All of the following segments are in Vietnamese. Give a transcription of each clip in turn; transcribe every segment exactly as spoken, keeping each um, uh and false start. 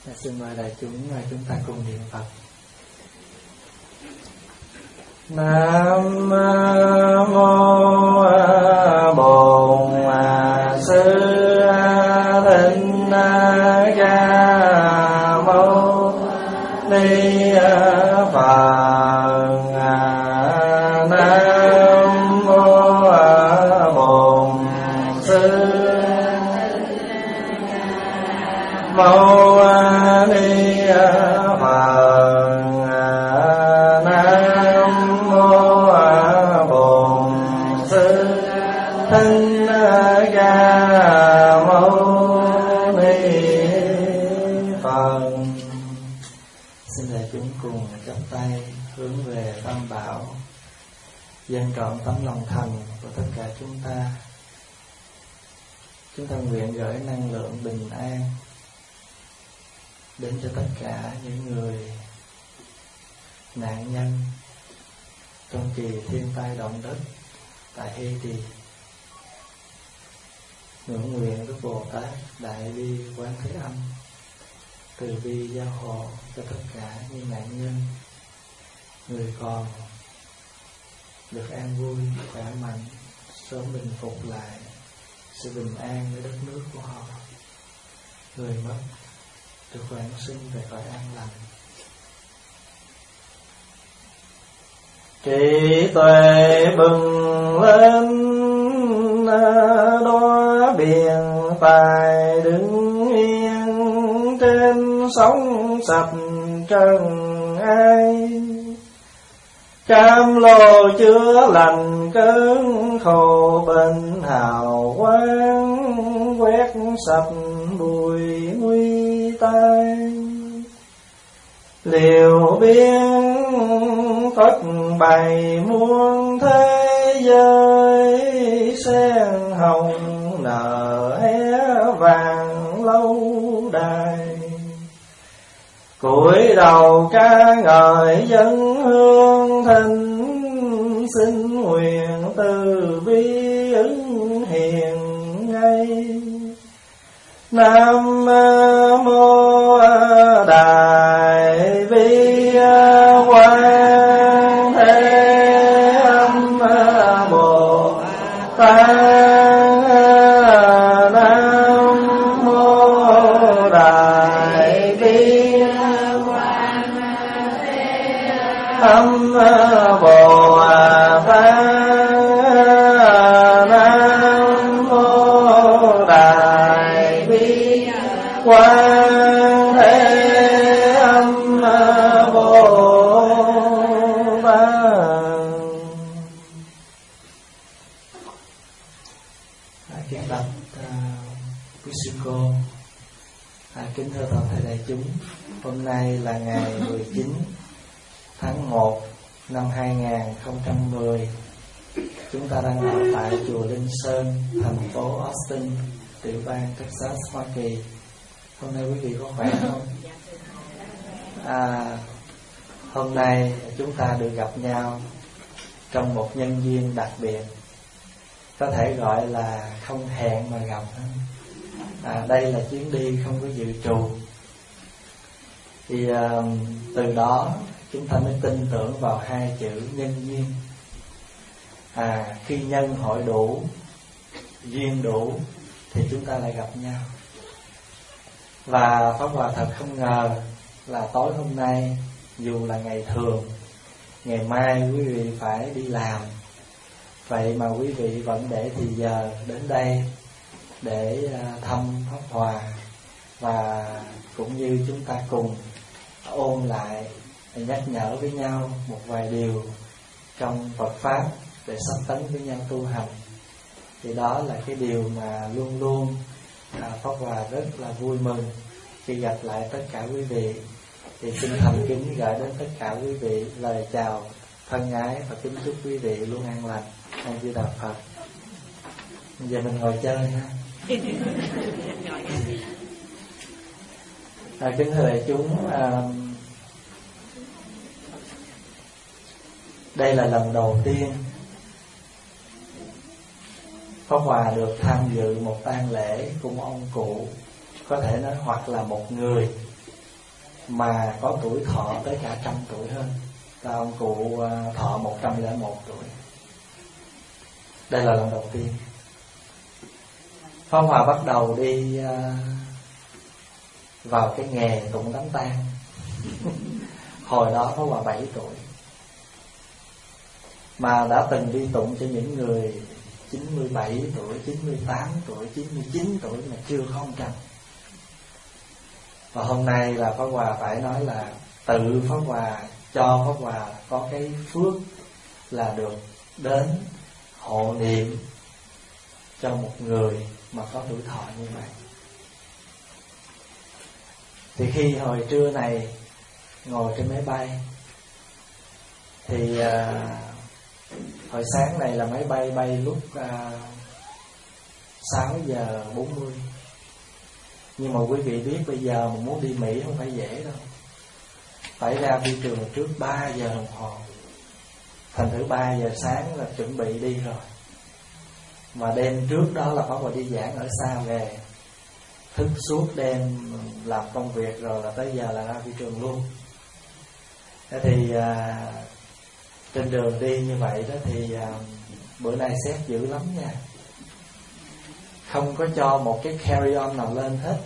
Xin mời đại chúng chúng ta cùng niệm Phật. Nam mô Bổn Sư Thích Ca Mâu Ni Phật. Nam mô Bổn Sư Mâu dâng trọn tấm lòng thành của tất cả chúng ta. Chúng ta nguyện gửi năng lượng bình an đến cho tất cả những người nạn nhân trong kỳ thiên tai động đất tại Haiti. Ngưỡng nguyện với Bồ Tát Đại Bi Quán Thế Âm từ bi gia hộ cho tất cả những nạn nhân, người còn được an vui, khỏe mạnh, sớm bình phục lại sự bình an với đất nước của họ. Người mất được vãng sinh về cõi an lành. Trí tuệ bừng lên đóa biển tài đứng yên trên sóng sạch trần ai. Cam lồ chữa lành cơn khổ bệnh hào quang, quét sạch bụi nguy tai. Liều biên Phật bày muôn thế giới, sen hồng nở hé vàng lâu đài. Cúi đầu ca ngợi dân hương thinh, xin nguyện từ bi ứng hiền ngay. Nam mô Đại Bi Quán Thế Âm Bồ Tát. Âm Bồ Tát. Nam mô Đại Bi Quán Thế Âm Bồ Tát. Kính bạch quý sư cô, kính thưa toàn thể đại chúng, hôm nay là ngày mười chín tháng một năm hai nghìn không trăm mười. Chúng ta đang ở tại chùa Linh Sơn, thành phố Austin, tiểu bang Texas, Hoa Kỳ. Hôm nay quý vị có khỏe không? À, hôm nay chúng ta được gặp nhau trong một nhân duyên đặc biệt, có thể gọi là không hẹn mà gặp. À, đây là chuyến đi không có dự trù. Thì uh, từ đó chúng ta mới tin tưởng vào hai chữ nhân duyên. À, khi nhân hội đủ, duyên đủ thì chúng ta lại gặp nhau. Và Pháp Hòa thật không ngờ là tối hôm nay, dù là ngày thường, ngày mai quý vị phải đi làm, vậy mà quý vị vẫn để thì giờ đến đây để thăm Pháp Hòa, và cũng như chúng ta cùng ôn lại, nhắc nhở với nhau một vài điều trong Phật Pháp để sắp tấn với nhau tu hành. Thì đó là cái điều mà luôn luôn à, Pháp Hòa rất là vui mừng khi gặp lại tất cả quý vị. Thì xin thành kính gửi đến tất cả quý vị lời chào thân ái và kính chúc quý vị luôn an lành. A Di Đà Phật. Giờ mình ngồi chơi ha. À, kính thưa đại chúng, à, đây là lần đầu tiên Pháp Hòa được tham dự một tang lễ của một ông cụ, có thể nói hoặc là một người mà có tuổi thọ tới cả trăm tuổi hơn. Ta ông cụ thọ một trăm lẻ một tuổi. Đây là lần đầu tiên Pháp Hòa bắt đầu đi uh, vào cái nghề tụng đám tang. Hồi đó Pháp Hòa bảy tuổi, mà đã từng đi tụng cho những người chín mươi bảy tuổi, chín mươi tám tuổi, chín mươi chín tuổi mà chưa có ông trăm. Và hôm nay là Pháp Hòa phải nói là tự Pháp Hòa cho Pháp Hòa có cái phước là được đến hộ niệm cho một người mà có tuổi thọ như vậy. Thì khi hồi trưa này ngồi trên máy bay thì à, hồi sáng này là máy bay bay lúc à, sáu giờ bốn mươi. Nhưng mà quý vị biết bây giờ mà muốn đi Mỹ không phải dễ đâu, phải ra phi trường trước ba giờ đồng hồ. Thành thử ba giờ sáng là chuẩn bị đi rồi. Mà đêm trước đó là Pháp Hòa đi giảng ở xa về, thức suốt đêm làm công việc rồi là tới giờ là ra phi trường luôn. Thế thì à, trên đường đi như vậy đó thì à, bữa nay xét dữ lắm nha. Không có cho một cái carry on nào lên hết.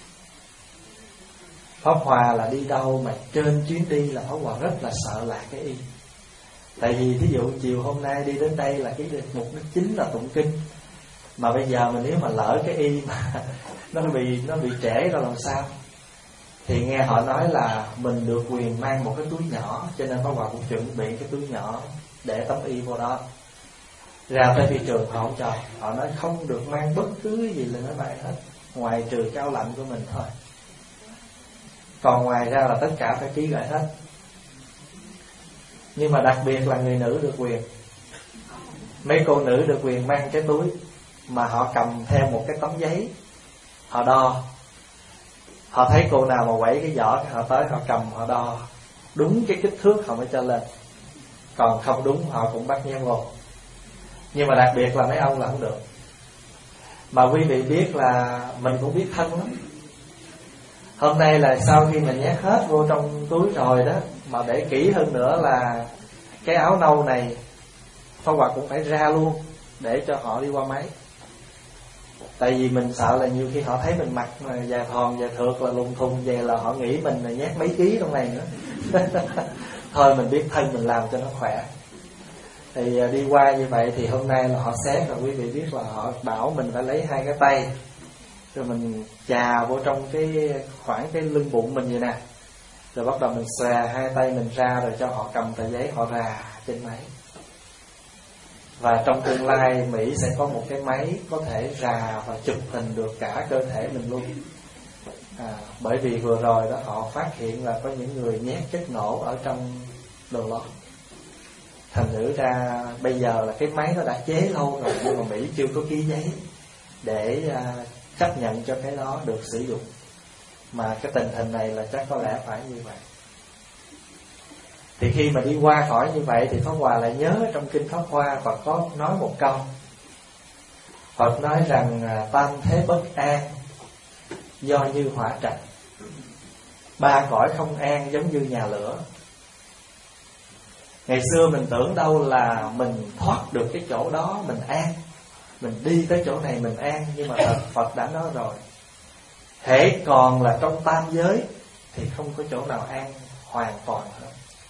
Pháp Hòa là đi đâu mà trên chuyến đi là Pháp Hòa rất là sợ lạc cái y. Tại vì thí dụ chiều hôm nay đi đến đây là cái mục đích chính là tụng kinh, mà bây giờ mình nếu mà lỡ cái y mà nó bị nó bị trễ rồi làm sao? Thì nghe họ nói là mình được quyền mang một cái túi nhỏ, cho nên Pháp Hòa cũng chuẩn bị cái túi nhỏ để tấm y vô đó. Ra tới phi trường họ không cho, họ nói không được mang bất cứ gì lên máy bay hết, ngoài trừ cái áo lạnh của mình thôi. Còn ngoài ra là tất cả phải ký gửi hết. Nhưng mà đặc biệt là người nữ được quyền. Mấy cô nữ được quyền mang cái túi mà họ cầm theo một cái tấm giấy, họ đo. Họ thấy cô nào mà quẩy cái giỏ, họ tới họ cầm họ đo đúng cái kích thước họ mới cho lên. Còn không đúng họ cũng bắt nhét vô. Nhưng mà đặc biệt là mấy ông là không được. Mà quý vị biết là mình cũng biết thân lắm. Hôm nay là sau khi mình nhét hết vô trong túi rồi đó, mà để kỹ hơn nữa là cái áo nâu này Pháp Hòa cũng phải ra luôn để cho họ đi qua máy. Tại vì mình sợ là nhiều khi họ thấy mình mặc già thòn già thượt là lùng thùng về là họ nghĩ mình là nhét mấy ký trong này nữa. Thôi mình biết thân mình làm cho nó khỏe. Thì đi qua như vậy thì hôm nay là họ xét rồi, quý vị biết là họ bảo mình phải lấy hai cái tay, rồi mình chà vô trong cái khoảng cái lưng bụng mình vậy nè, rồi bắt đầu mình xòe hai tay mình ra, rồi cho họ cầm tờ giấy họ rà trên máy. Và trong tương lai Mỹ sẽ có một cái máy có thể rà và chụp hình được cả cơ thể mình luôn. à, Bởi vì vừa rồi đó họ phát hiện là có những người nhét chất nổ ở trong đồ lót. Thành thử ra bây giờ là cái máy nó đã chế lâu rồi, nhưng mà Mỹ chưa có ký giấy để uh, chấp nhận cho cái đó được sử dụng. Mà cái tình hình này là chắc có lẽ phải như vậy. Thì khi mà đi qua khỏi như vậy thì Pháp Hòa lại nhớ trong kinh Pháp Hoa Phật có nói một câu. Phật nói rằng tam thế bất an do như hỏa trạch. Ba cõi không an giống như nhà lửa. Ngày xưa mình tưởng đâu là mình thoát được cái chỗ đó mình an, mình đi tới chỗ này mình an. Nhưng mà thật Phật đã nói rồi, hễ còn là trong tam giới thì không có chỗ nào an hoàn toàn hết.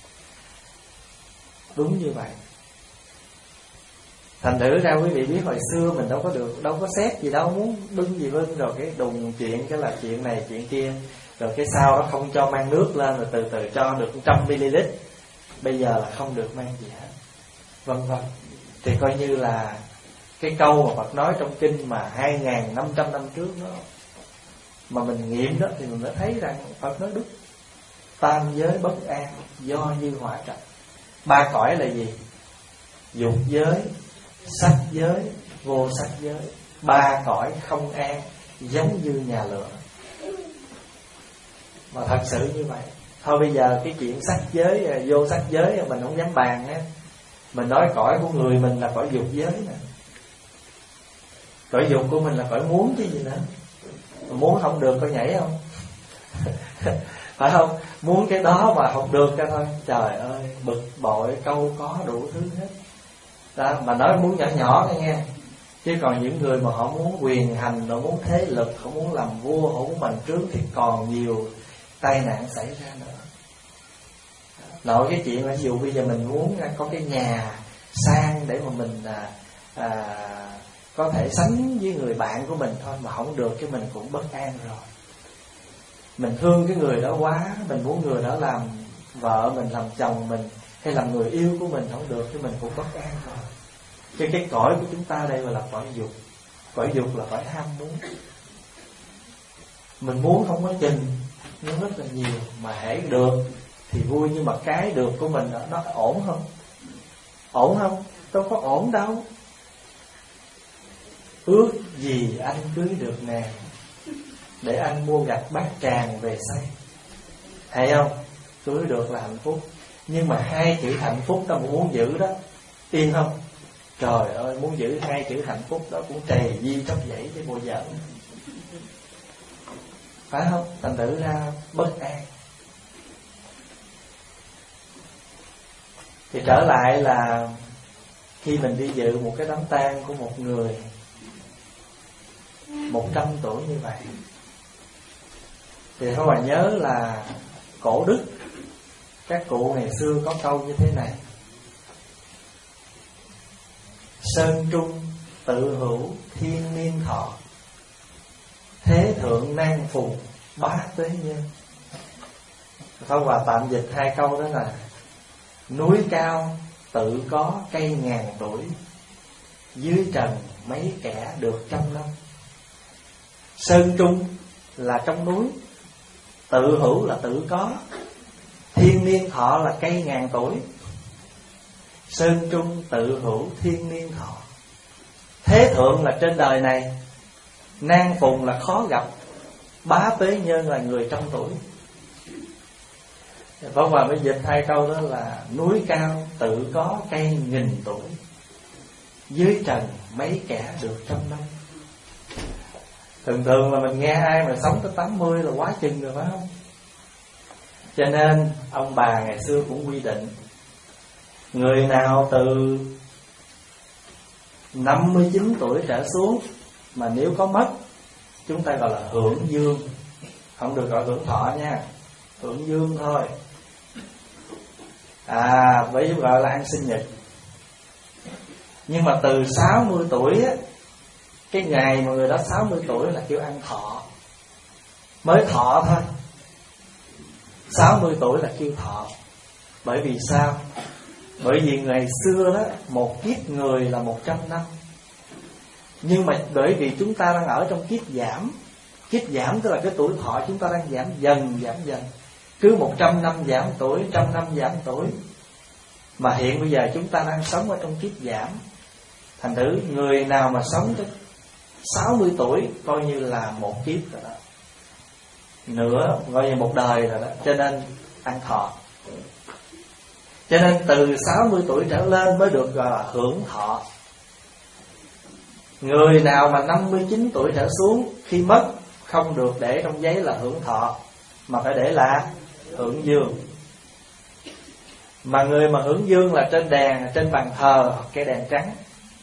Đúng như vậy. Thành thử ra quý vị biết hồi xưa mình đâu có được, đâu có xét gì đâu, muốn bưng gì bưng, rồi cái đùng chuyện cái là chuyện này chuyện kia, rồi cái sau đó không cho mang nước lên, rồi từ từ cho được một trăm mi-li-lít, bây giờ là không được mang gì hết, vân vân. Thì coi như là cái câu mà Phật nói trong kinh mà hai nghìn năm trăm năm trước đó, mà mình nghiệm đó thì mình mới thấy rằng Phật nói đúng. Tam giới bất an do như hỏa trạch. Ba cõi là gì? Dục giới, sắc giới, vô sắc giới. Ba cõi không an giống như nhà lửa. Mà thật sự như vậy. Thôi bây giờ cái chuyện sắc giới, vô sắc giới mình không dám bàn á. Mình nói cõi của người mình là cõi dục giới nè. Cõi dục của mình là cõi muốn chứ gì nữa. Muốn không được có nhảy không? phải không? Muốn cái đó mà không được cái thôi, trời ơi, bực bội câu có đủ thứ hết đó. Mà nói muốn nhỏ nhỏ thôi nghe, chứ còn những người mà họ muốn quyền hành, họ muốn thế lực, họ muốn làm vua, họ muốn bành trướng thì còn nhiều tai nạn xảy ra nữa. Nội cái chuyện ví dụ bây giờ mình muốn có cái nhà sang để mà mình à, à, có thể sánh với người bạn của mình thôi, mà không được cái mình cũng bất an rồi. Mình thương cái người đó quá, mình muốn người đó làm vợ mình, làm chồng mình, hay làm người yêu của mình, không được cái mình cũng bất an rồi. Chứ cái cõi của chúng ta đây là cõi dục. Cõi dục là cõi ham muốn. Mình muốn không có chừng, nhưng rất là nhiều. Mà hễ được thì vui, nhưng mà cái được của mình nó ổn không? Ổn không? Đâu có ổn đâu. Ước gì anh cưới được nàng, để anh mua gạch bát tràng về xây. Hay không? Cưới được là hạnh phúc. Nhưng mà hai chữ hạnh phúc ta muốn giữ đó, yên không? Trời ơi, muốn giữ hai chữ hạnh phúc đó cũng trầy di tróc dãy với bộ giận, phải không? Thành thử ra bất an. Thì trở lại là khi mình đi dự một cái đám tang của một người một trăm tuổi như vậy, thì các bạn nhớ là cổ đức, các cụ ngày xưa có câu như thế này: sơn trung tự hữu thiên niên thọ, thế thượng nan phùng bá tế nhân. Pháp Hòa tạm dịch hai câu đó là: núi cao tự có cây ngàn tuổi, dưới trần mấy kẻ được trăm năm. Sơn trung là trong núi, tự hữu là tự có, thiên niên thọ là cây ngàn tuổi. Sơn trung tự hữu thiên niên thọ. Thế thượng là trên đời này, nan phùng là khó gặp, bá tế nhân là người trăm tuổi. Pháp Hòa mới dịch hai câu đó là: núi cao tự có cây nghìn tuổi, dưới trần mấy kẻ được trăm năm. Thường thường là mình nghe ai mà sống tới tám mươi là quá chừng rồi, phải không? Cho nên ông bà ngày xưa cũng quy định, người nào từ năm mươi chín tuổi trở xuống mà nếu có mất, chúng ta gọi là hưởng dương, không được gọi hưởng thọ nha, hưởng dương thôi. À, bởi vì gọi là ăn sinh nhật. Nhưng mà từ sáu mươi tuổi á, cái ngày mà người đó sáu mươi tuổi là kêu ăn thọ, mới thọ thôi. Sáu mươi tuổi là kêu thọ. Bởi vì sao? Bởi vì ngày xưa đó, một kiếp người là một trăm năm. Nhưng mà bởi vì chúng ta đang ở trong kiếp giảm. Kiếp giảm tức là cái tuổi thọ chúng ta đang giảm dần, giảm dần. Cứ một trăm năm giảm tuổi, trăm năm giảm tuổi. Mà hiện bây giờ chúng ta đang sống ở trong kiếp giảm. Thành thử người nào mà sống tới sáu mươi tuổi coi như là một kiếp rồi đó, nữa coi như một đời rồi đó. Cho nên ăn thọ. Cho nên từ sáu mươi tuổi trở lên mới được gọi là hưởng thọ. Người nào mà năm mươi chín tuổi trở xuống, khi mất không được để trong giấy là hưởng thọ, mà phải để là hưởng dương. Mà người mà hưởng dương là trên đèn, trên bàn thờ cái đèn trắng.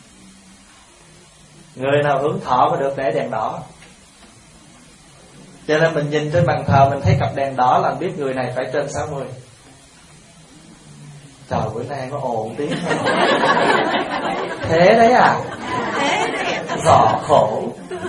Người nào hưởng thọ mới được để đèn đỏ. Cho nên mình nhìn trên bàn thờ mình thấy cặp đèn đỏ là biết người này phải trên sáu mươi. Trời, bữa nay có ồn tiếng. Thế đấy à? Rõ khổ.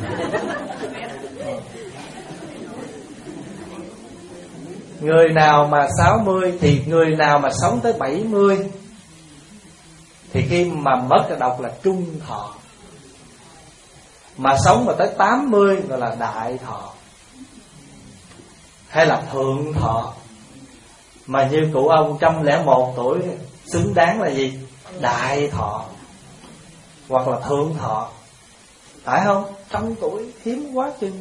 Người nào mà sáu mươi thì người nào mà sống tới bảy mươi thì khi mà mất là đọc là trung thọ. Mà sống mà tới tám mươi gọi là đại thọ, hay là thượng thọ. Mà như cụ ông một trăm lẻ một tuổi xứng đáng là gì? Đại thọ hoặc là thượng thọ, phải không? Trăm tuổi hiếm quá chừng.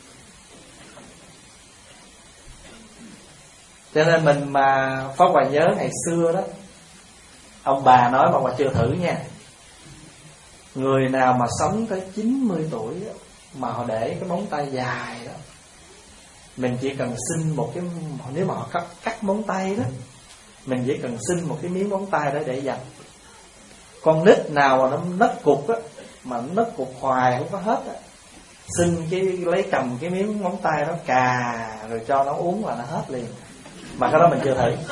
Cho nên mình mà Pháp Hòa nhớ ngày xưa đó, ông bà nói mà Hòa chưa thử nha, người nào mà sống tới chín mươi tuổi đó, mà họ để cái móng tay dài đó, Mình chỉ cần xin một cái, nếu mà họ cắt, cắt móng tay đó, mình chỉ cần xin một cái miếng móng tay đó để dành. Con nít nào mà nó nấc cục á, mà nó nấc cục hoài không có hết á, xin cái lấy cầm cái miếng móng tay đó cà rồi cho nó uống là nó hết liền. Mà cái đó mình chưa thử.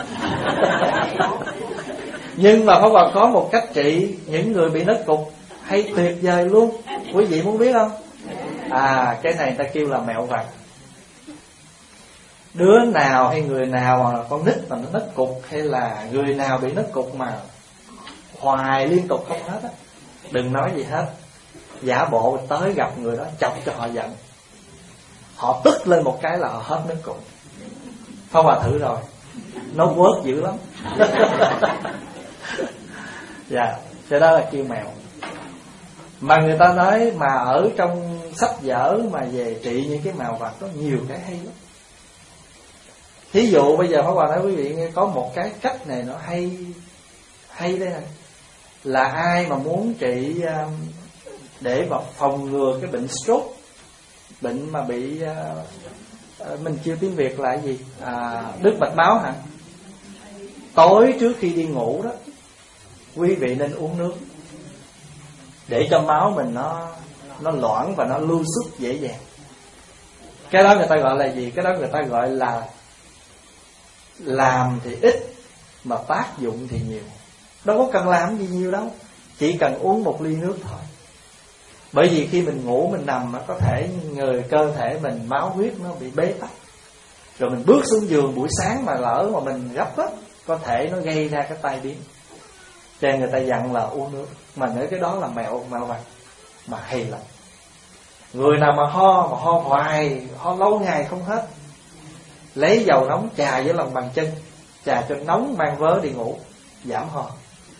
Nhưng mà Pháp Hòa có một cách trị những người bị nấc cục hay tuyệt vời luôn. Quý vị muốn biết không? À, cái này ta kêu là mẹo vặt. Đứa nào hay người nào mà con nít mà nó nấc cục, hay là người nào bị nấc cục mà hoài liên tục không hết á, đừng nói gì hết, giả bộ tới gặp người đó chọc cho họ giận, họ tức lên một cái là họ hết nấc cục. Pháp Hòa thử rồi, nó quớt dữ lắm. Dạ, cái đó là kêu mèo. Mà người ta nói mà ở trong sách vở mà về trị những cái mèo vặt có nhiều cái hay lắm. Thí dụ bây giờ Pháp Hòa nói quý vị nghe, có một cái cách này nó hay hay đây này, là ai mà muốn trị để mà phòng ngừa cái bệnh stroke, bệnh mà bị mình chưa tiếng Việt là cái gì, à, đứt mạch máu hả? Tối trước khi đi ngủ đó, quý vị nên uống nước để cho máu mình nó nó loãng và nó lưu xuất dễ dàng. Cái đó người ta gọi là gì? Cái đó người ta gọi là làm thì ít mà tác dụng thì nhiều. Đâu có cần làm gì nhiều đâu, chỉ cần uống một ly nước thôi. Bởi vì khi mình ngủ mình nằm, có thể người cơ thể mình máu huyết nó bị bế tắc, rồi mình bước xuống giường buổi sáng mà lỡ mà mình gấp á, có thể nó gây ra cái tai biến. Cho nên người ta dặn là uống nước. Mà nói cái đó là mẹo mẹo vặt mà hay lắm. Người nào mà ho, mà ho hoài, ho lâu ngày không hết, lấy dầu nóng chà với lòng bàn chân, chà cho nóng mang vớ đi ngủ, giảm ho.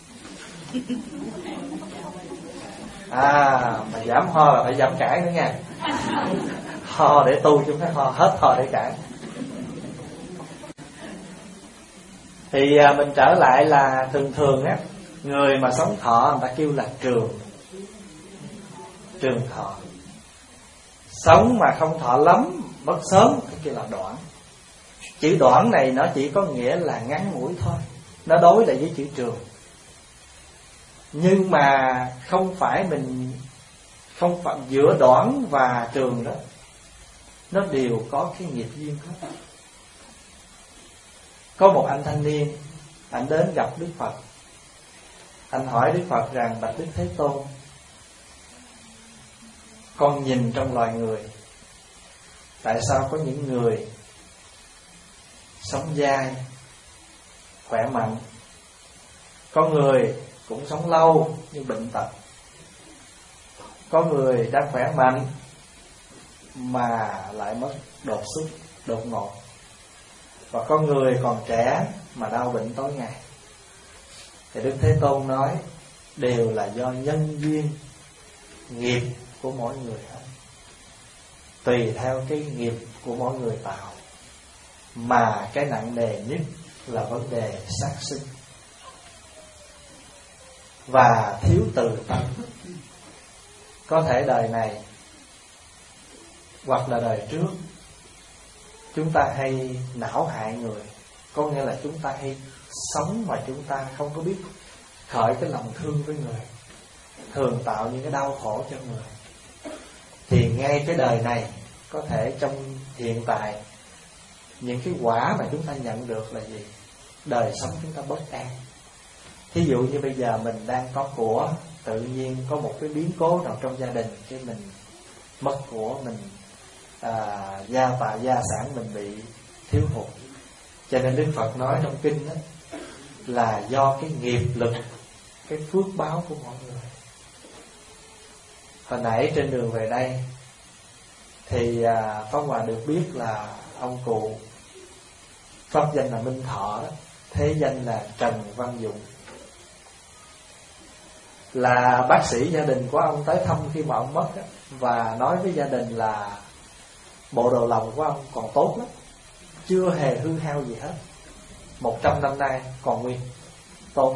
À, mà giảm ho là phải giảm cãi nữa nha. Ho để tu chứ không phải ho, hết ho để cãi. Thì à, mình trở lại là thường thường á, người mà sống thọ người ta kêu là trường Trường thọ. Sống mà không thọ lắm, mất sớm thì kêu là đoạn. Chữ đoạn này nó chỉ có nghĩa là ngắn ngủi thôi, nó đối lại với chữ trường. Nhưng mà không phải mình, không phải giữa đoạn và trường đó, nó đều có cái nghiệp duyên hết. Có một anh thanh niên, anh đến gặp Đức Phật. Anh hỏi Đức Phật rằng: bạch Đức Thế Tôn, con nhìn trong loài người, tại sao có những người sống dai, khỏe mạnh, có người cũng sống lâu nhưng bệnh tật, có người đang khỏe mạnh mà lại mất đột xuất, đột ngột, và có người còn trẻ mà đau bệnh tối ngày. Thì Đức Thế Tôn nói đều là do nhân duyên, nghiệp của mỗi người hết. Tùy theo cái nghiệp của mỗi người tạo. Mà cái nặng nề nhất là vấn đề sát sinh và thiếu từ tận. Có thể đời này hoặc là đời trước chúng ta hay não hại người, có nghĩa là chúng ta hay sống mà chúng ta không có biết khởi cái lòng thương với người, thường tạo những cái đau khổ cho người. Thì ngay cái đời này, có thể trong hiện tại, những cái quả mà chúng ta nhận được là gì? Đời sống chúng ta bất an. Thí dụ như bây giờ mình đang có của, tự nhiên có một cái biến cố nào trong gia đình, cái mình mất của, mình à, gia tài gia sản mình bị thiếu hụt. Cho nên Đức Phật nói trong kinh đó, là do cái nghiệp lực, cái phước báo của mọi người. Hồi nãy trên đường về đây thì à, Pháp Hòa được biết là ông cụ pháp danh là Minh Thọ đó, thế danh là Trần Văn Dụng, là bác sĩ gia đình của ông tới thăm khi mà ông mất đó, và nói với gia đình là bộ đồ lòng của ông còn tốt lắm, chưa hề hư hao gì hết, một trăm năm nay còn nguyên tốt,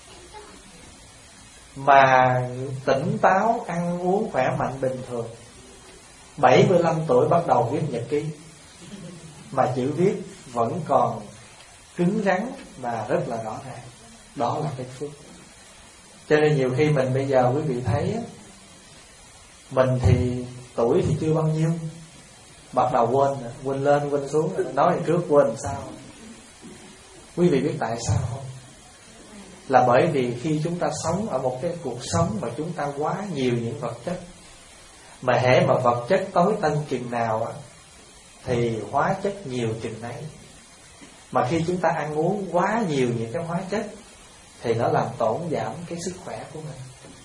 mà tỉnh táo, ăn uống khỏe mạnh bình thường. Bảy mươi lăm tuổi bắt đầu viết nhật ký. mà chữ viết vẫn còn cứng rắn và rất là rõ ràng. Đó là cái phước. Cho nên nhiều khi mình bây giờ quý vị thấy mình thì tuổi thì chưa bao nhiêu, bắt đầu quên quên lên quên xuống, nói trước quên sao. Quý vị biết tại sao không? Là bởi vì khi chúng ta sống ở một cái cuộc sống mà chúng ta quá nhiều những vật chất, mà hễ mà vật chất tối tân chừng nào á, thì hóa chất nhiều chừng ấy. Mà khi chúng ta ăn uống quá nhiều những cái hóa chất thì nó làm tổn giảm cái sức khỏe của mình.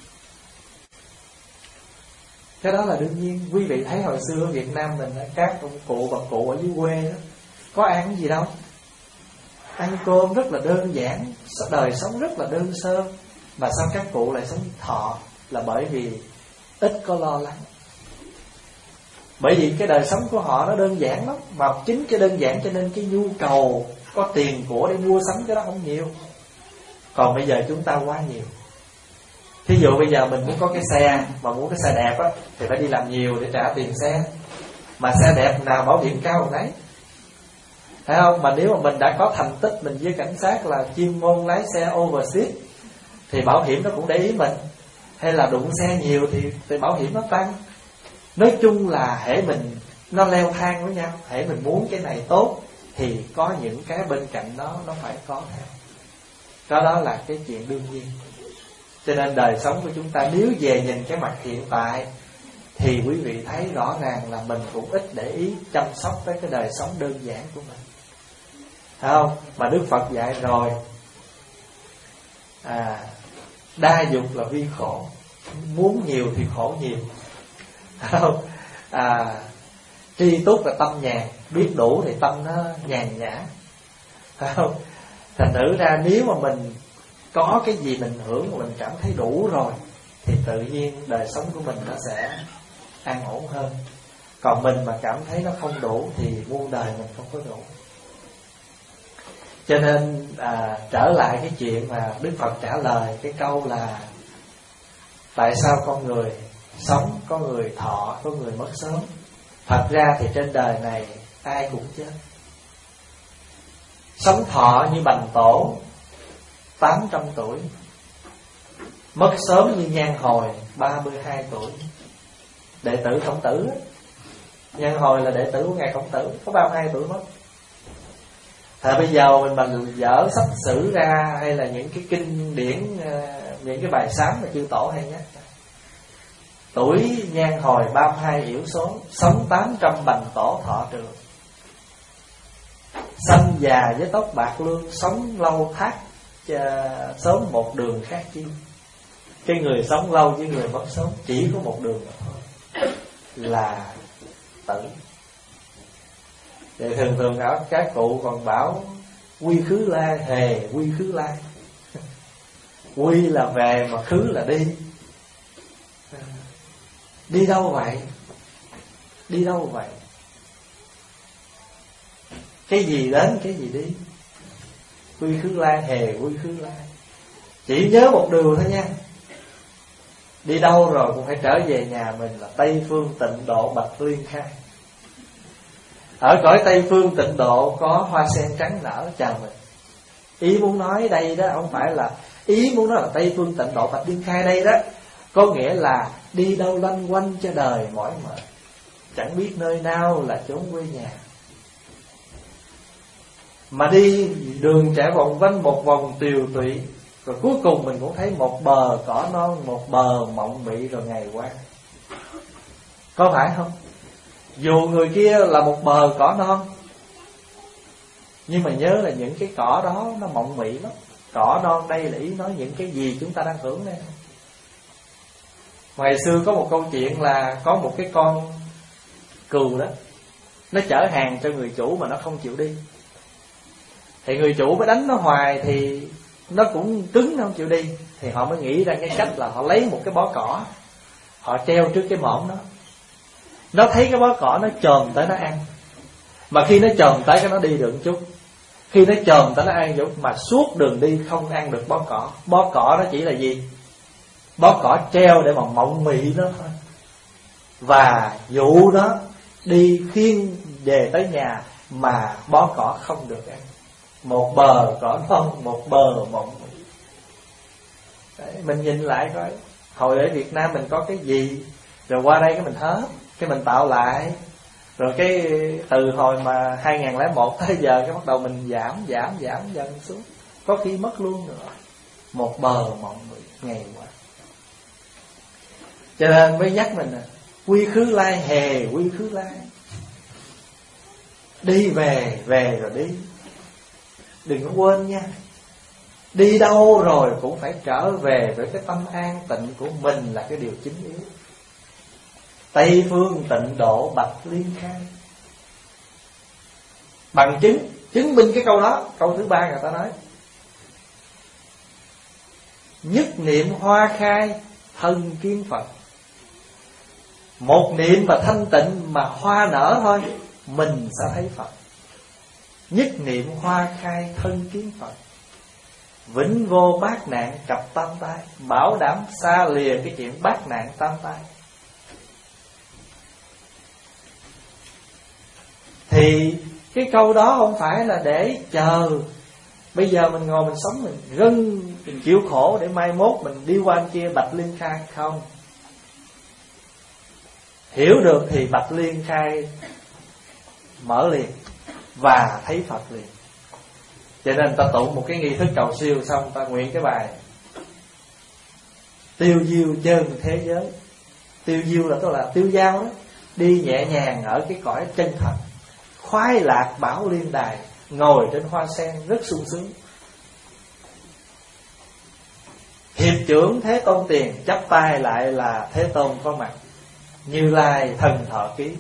Cái đó là đương nhiên. Quý vị thấy hồi xưa ở Việt Nam mình, các ông cụ bà cụ ở dưới quê đó, có ăn gì đâu, ăn cơm rất là đơn giản, đời sống rất là đơn sơ. Mà sao các cụ lại sống thọ? Là bởi vì ít có lo lắng. Bởi vì cái đời sống của họ nó đơn giản lắm. Mà chính cái đơn giản cho nên cái nhu cầu có tiền của để mua sắm cái đó không nhiều. Còn bây giờ chúng ta quá nhiều. Thí dụ bây giờ mình muốn có cái xe, mà muốn cái xe đẹp á, thì phải đi làm nhiều để trả tiền xe. Mà xe đẹp nào bảo hiểm cao hơn đấy, thấy không? Mà nếu mà mình đã có thành tích, mình với cảnh sát là chuyên môn lái xe overspeed, thì bảo hiểm nó cũng để ý mình. Hay là đụng xe nhiều thì, thì bảo hiểm nó tăng. Nói chung là hễ mình nó leo thang với nhau, hễ mình muốn cái này tốt thì có những cái bên cạnh đó nó phải có theo. Đó, đó là cái chuyện đương nhiên. Cho nên đời sống của chúng ta nếu về nhìn cái mặt hiện tại thì quý vị thấy rõ ràng là mình cũng ít để ý chăm sóc tới cái đời sống đơn giản của mình, thấy không? Mà Đức Phật dạy rồi, à, đa dục là vi khổ, muốn nhiều thì khổ nhiều, thấy không? À, tri túc là tâm nhàn, biết đủ thì tâm nó nhàn nhã, thấy không? Thành thử ra nếu mà mình có cái gì mình hưởng mà mình cảm thấy đủ rồi thì tự nhiên đời sống của mình nó sẽ an ổn hơn. Còn mình mà cảm thấy nó không đủ thì muôn đời mình không có đủ. Cho nên à, trở lại cái chuyện mà Đức Phật trả lời cái câu là tại sao con người sống, có người thọ, có người mất sớm. Thật ra thì trên đời này ai cũng chết. Sống thọ như Bành Tổ tám trăm tuổi, mất sớm như Nhan Hồi ba mươi hai tuổi. Đệ tử Khổng Tử, Nhan Hồi là đệ tử của ngài Khổng Tử, có ba mươi hai tuổi mất. Thật bây giờ mình mà dở sách sử ra, hay là những cái kinh điển, những cái bài sám mà chư tổ hay nhắc, tuổi Nhan Hồi ba mươi hai yểu số, sống tám trăm Bành Tổ thọ trường. Sanh già với tóc bạc lương, sống lâu thác sớm một đường khác chi. Cái người sống lâu với người mất sớm chỉ có một đường mà thôi, là tử. Thì thường thường ở các cụ còn bảo quy khứ lai, hề quy khứ lai. Quy là về mà khứ là đi. Đi đâu vậy? Đi đâu vậy? Cái gì đến cái gì đi. Quy khứ lai, hề quy khứ lai. Chỉ nhớ một điều thôi nha, đi đâu rồi cũng phải trở về nhà mình là Tây Phương Tịnh Độ Bạch Liên Khai. Ở cõi Tây Phương Tịnh Độ có hoa sen trắng nở chào mình. Ý muốn nói đây đó không phải là, ý muốn nói là Tây Phương Tịnh Độ Bạch Liên Khai đây đó, có nghĩa là đi đâu loanh quanh cho đời mỏi mệt, chẳng biết nơi nào là chốn quê nhà. Mà đi đường chạy vòng quanh một vòng tiều tụy, rồi cuối cùng mình cũng thấy một bờ cỏ non, một bờ mộng mị rồi ngày qua. Có phải không? Dù người kia là một bờ cỏ non, nhưng mà nhớ là những cái cỏ đó nó mộng mị lắm. Cỏ non đây là ý nói những cái gì chúng ta đang hưởng đây. Ngày xưa có một câu chuyện là có một cái con cừu đó, nó chở hàng cho người chủ mà nó không chịu đi. Thì người chủ mới đánh nó hoài thì nó cũng cứng, nó không chịu đi. Thì họ mới nghĩ ra cái cách là họ lấy một cái bó cỏ, họ treo trước cái mõm đó. Nó thấy cái bó cỏ nó chồm tới nó ăn. Mà khi nó chồm tới cái nó đi được một chút, khi nó chồm tới nó ăn chút, mà suốt đường đi không ăn được bó cỏ. Bó cỏ nó chỉ là gì? Bó cỏ treo để mà mộng mị nó thôi. Và dụ nó đi khiêng về tới nhà, mà bó cỏ không được ăn. Một bờ cỏ non, một bờ mộng mị. Đấy, mình nhìn lại coi, hồi ở Việt Nam mình có cái gì, rồi qua đây cái mình hết, cái mình tạo lại. Rồi cái từ hồi mà hai nghìn lẻ một tới giờ cái bắt đầu mình giảm giảm giảm dần xuống, có khi mất luôn nữa. Một bờ mộng mị ngày qua. Cho nên mới nhắc mình à, quy khứ lai hề quy khứ lai. Đi về, về rồi đi. Đừng có quên nha, đi đâu rồi cũng phải trở về với cái tâm an tịnh của mình là cái điều chính yếu. Tây phương tịnh độ bạch liên khai. Bằng chứng, chứng minh cái câu đó. Câu thứ ba người ta nói, nhất niệm hoa khai thân kiến Phật. Một niệm mà thanh tịnh mà hoa nở thôi, mình sẽ thấy Phật. Nhất niệm hoa khai thân kiến Phật. Vĩnh vô bát nạn cặp tam tai. Bảo đảm xa lìa cái chuyện bát nạn tam tai. Thì cái câu đó không phải là để chờ bây giờ mình ngồi mình sống mình gân mình chịu khổ để mai mốt mình đi qua kia bạch liên khai. Không. Hiểu được thì bạch liên khai mở liền và thấy Phật liền. Cho nên ta tụng một cái nghi thức cầu siêu xong ta nguyện cái bài tiêu diêu chân thế giới. Tiêu diêu là tức là tiêu dao đó, đi nhẹ nhàng ở cái cõi chân thật, khoái lạc bảo liên đài, ngồi trên hoa sen rất sung sướng. Hiệp trưởng Thế Tôn tiền, chắp tay lại là Thế Tôn có mặt. Như Lai thần thọ ký.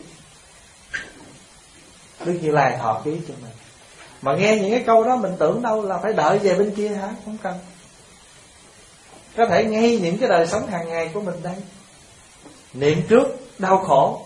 Đức Như Lai thọ ký cho mình. Mà nghe những cái câu đó mình tưởng đâu là phải đợi về bên kia hả? Không cần. Có thể ngay những cái đời sống hàng ngày của mình đây. Niệm trước đau khổ,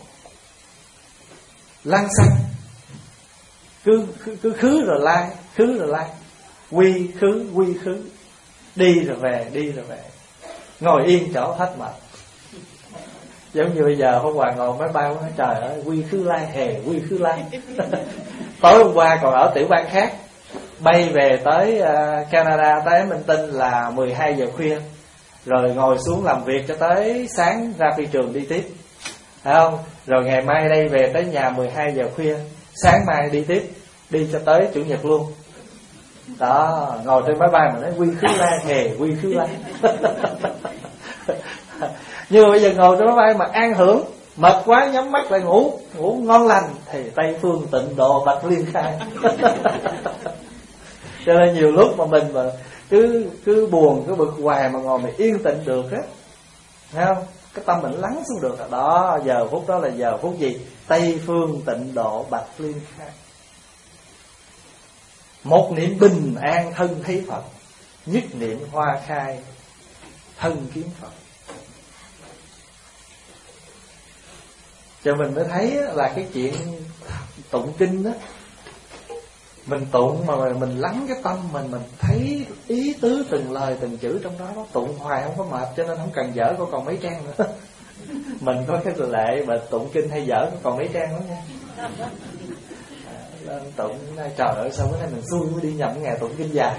lăng xăng, cứ, cứ, cứ khứ rồi lai, khứ rồi lai, quy khứ quy khứ, đi rồi về, đi rồi về, ngồi yên chỗ hết mệt. Giống như bây giờ hôm qua ngồi máy bay nói trời ơi quy khứ lai hề quy khứ lai. Tối hôm qua còn ở tiểu bang khác, bay về tới uh, Canada tới Minh Tinh là mười hai giờ khuya, rồi ngồi xuống làm việc cho tới sáng ra phi trường đi tiếp, phải không? Rồi ngày mai đây về tới nhà mười hai giờ khuya, sáng mai đi tiếp, đi cho tới chủ nhật luôn. Đó, ngồi trên máy bay mà nói quy khứ lai hề quy khứ lai. Nhưng mà bây giờ ngồi trên máy bay mà an hưởng, mệt quá nhắm mắt lại ngủ, ngủ ngon lành thì Tây phương tịnh độ bạch liên khai. Cho nên nhiều lúc mà mình mà cứ cứ buồn cứ bực hoài mà ngồi mình yên tĩnh được á, thấy không? Cái tâm mình lắng xuống được rồi. Đó, giờ phút đó là giờ phút gì? Tây phương tịnh độ bạch liên khai. Một niệm bình an thân thấy Phật, nhất niệm hoa khai thân kiến Phật. Cho mình mới thấy là cái chuyện tụng kinh đó, mình tụng mà mình lắng cái tâm mình, mình thấy ý tứ từng lời từng chữ trong đó, đó tụng hoài không có mệt, cho nên không cần dở có còn mấy trang nữa. Mình có cái lệ mà tụng kinh hay dở có còn mấy trang nữa nha. Lên tụng trời ơi sao bữa nay mình xui mới đi nhậm ngày tụng kinh dài.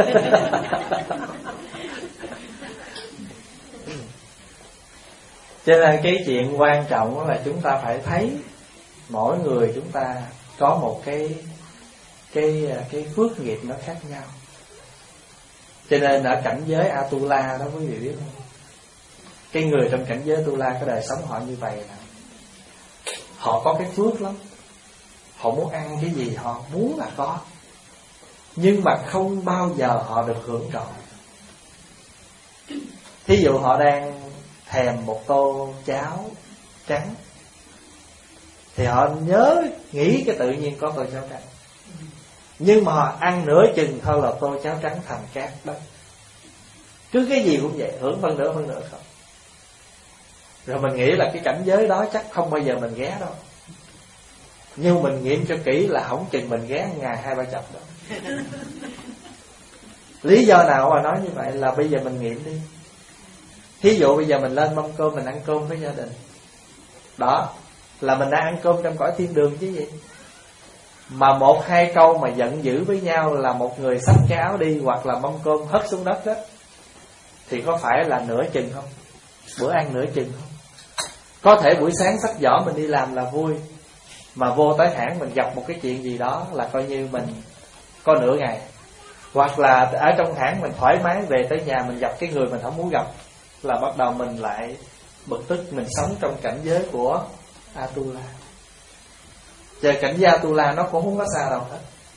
Cho nên cái chuyện quan trọng là chúng ta phải thấy mỗi người chúng ta có một cái cái cái phước nghiệp nó khác nhau. Cho nên ở cảnh giới Atula đó quý vị biết không? Cái người trong cảnh giới Atula cái đời sống họ như vậy là họ có cái phước lắm. Họ muốn ăn cái gì họ muốn là có, nhưng mà không bao giờ họ được hưởng trọn. Thí dụ họ đang thèm một tô cháo trắng, thì họ nhớ nghĩ cái tự nhiên có tô cháo trắng, nhưng mà họ ăn nửa chừng thôi là tô cháo trắng thành cát đó. Cứ cái gì cũng vậy, hưởng phân nửa phân nửa không. Rồi mình nghĩ là cái cảnh giới đó chắc không bao giờ mình ghé đâu. Nhưng mình nghiệm cho kỹ là không chừng mình ghé ngày hai ba chập đó. Lý do nào mà nói như vậy là bây giờ mình nghiệm đi. Thí dụ bây giờ mình lên mâm cơm, mình ăn cơm với gia đình, đó là mình đang ăn cơm trong cõi thiên đường chứ gì. mà một hai câu mà giận dữ với nhau là một người xách cái áo đi, hoặc là mâm cơm hất xuống đất đó, thì có phải là nửa chừng không? Bữa ăn nửa chừng không? Có thể buổi sáng xách giỏ mình đi làm là vui, mà vô tới hãng mình gặp một cái chuyện gì đó là coi như mình có nửa ngày. Hoặc là ở trong hãng mình thoải mái, về tới nhà mình gặp cái người mình không muốn gặp, là bắt đầu mình lại bực tức. Mình sống trong cảnh giới của Atula. Giờ cảnh giới Atula nó cũng không có xa đâu hết.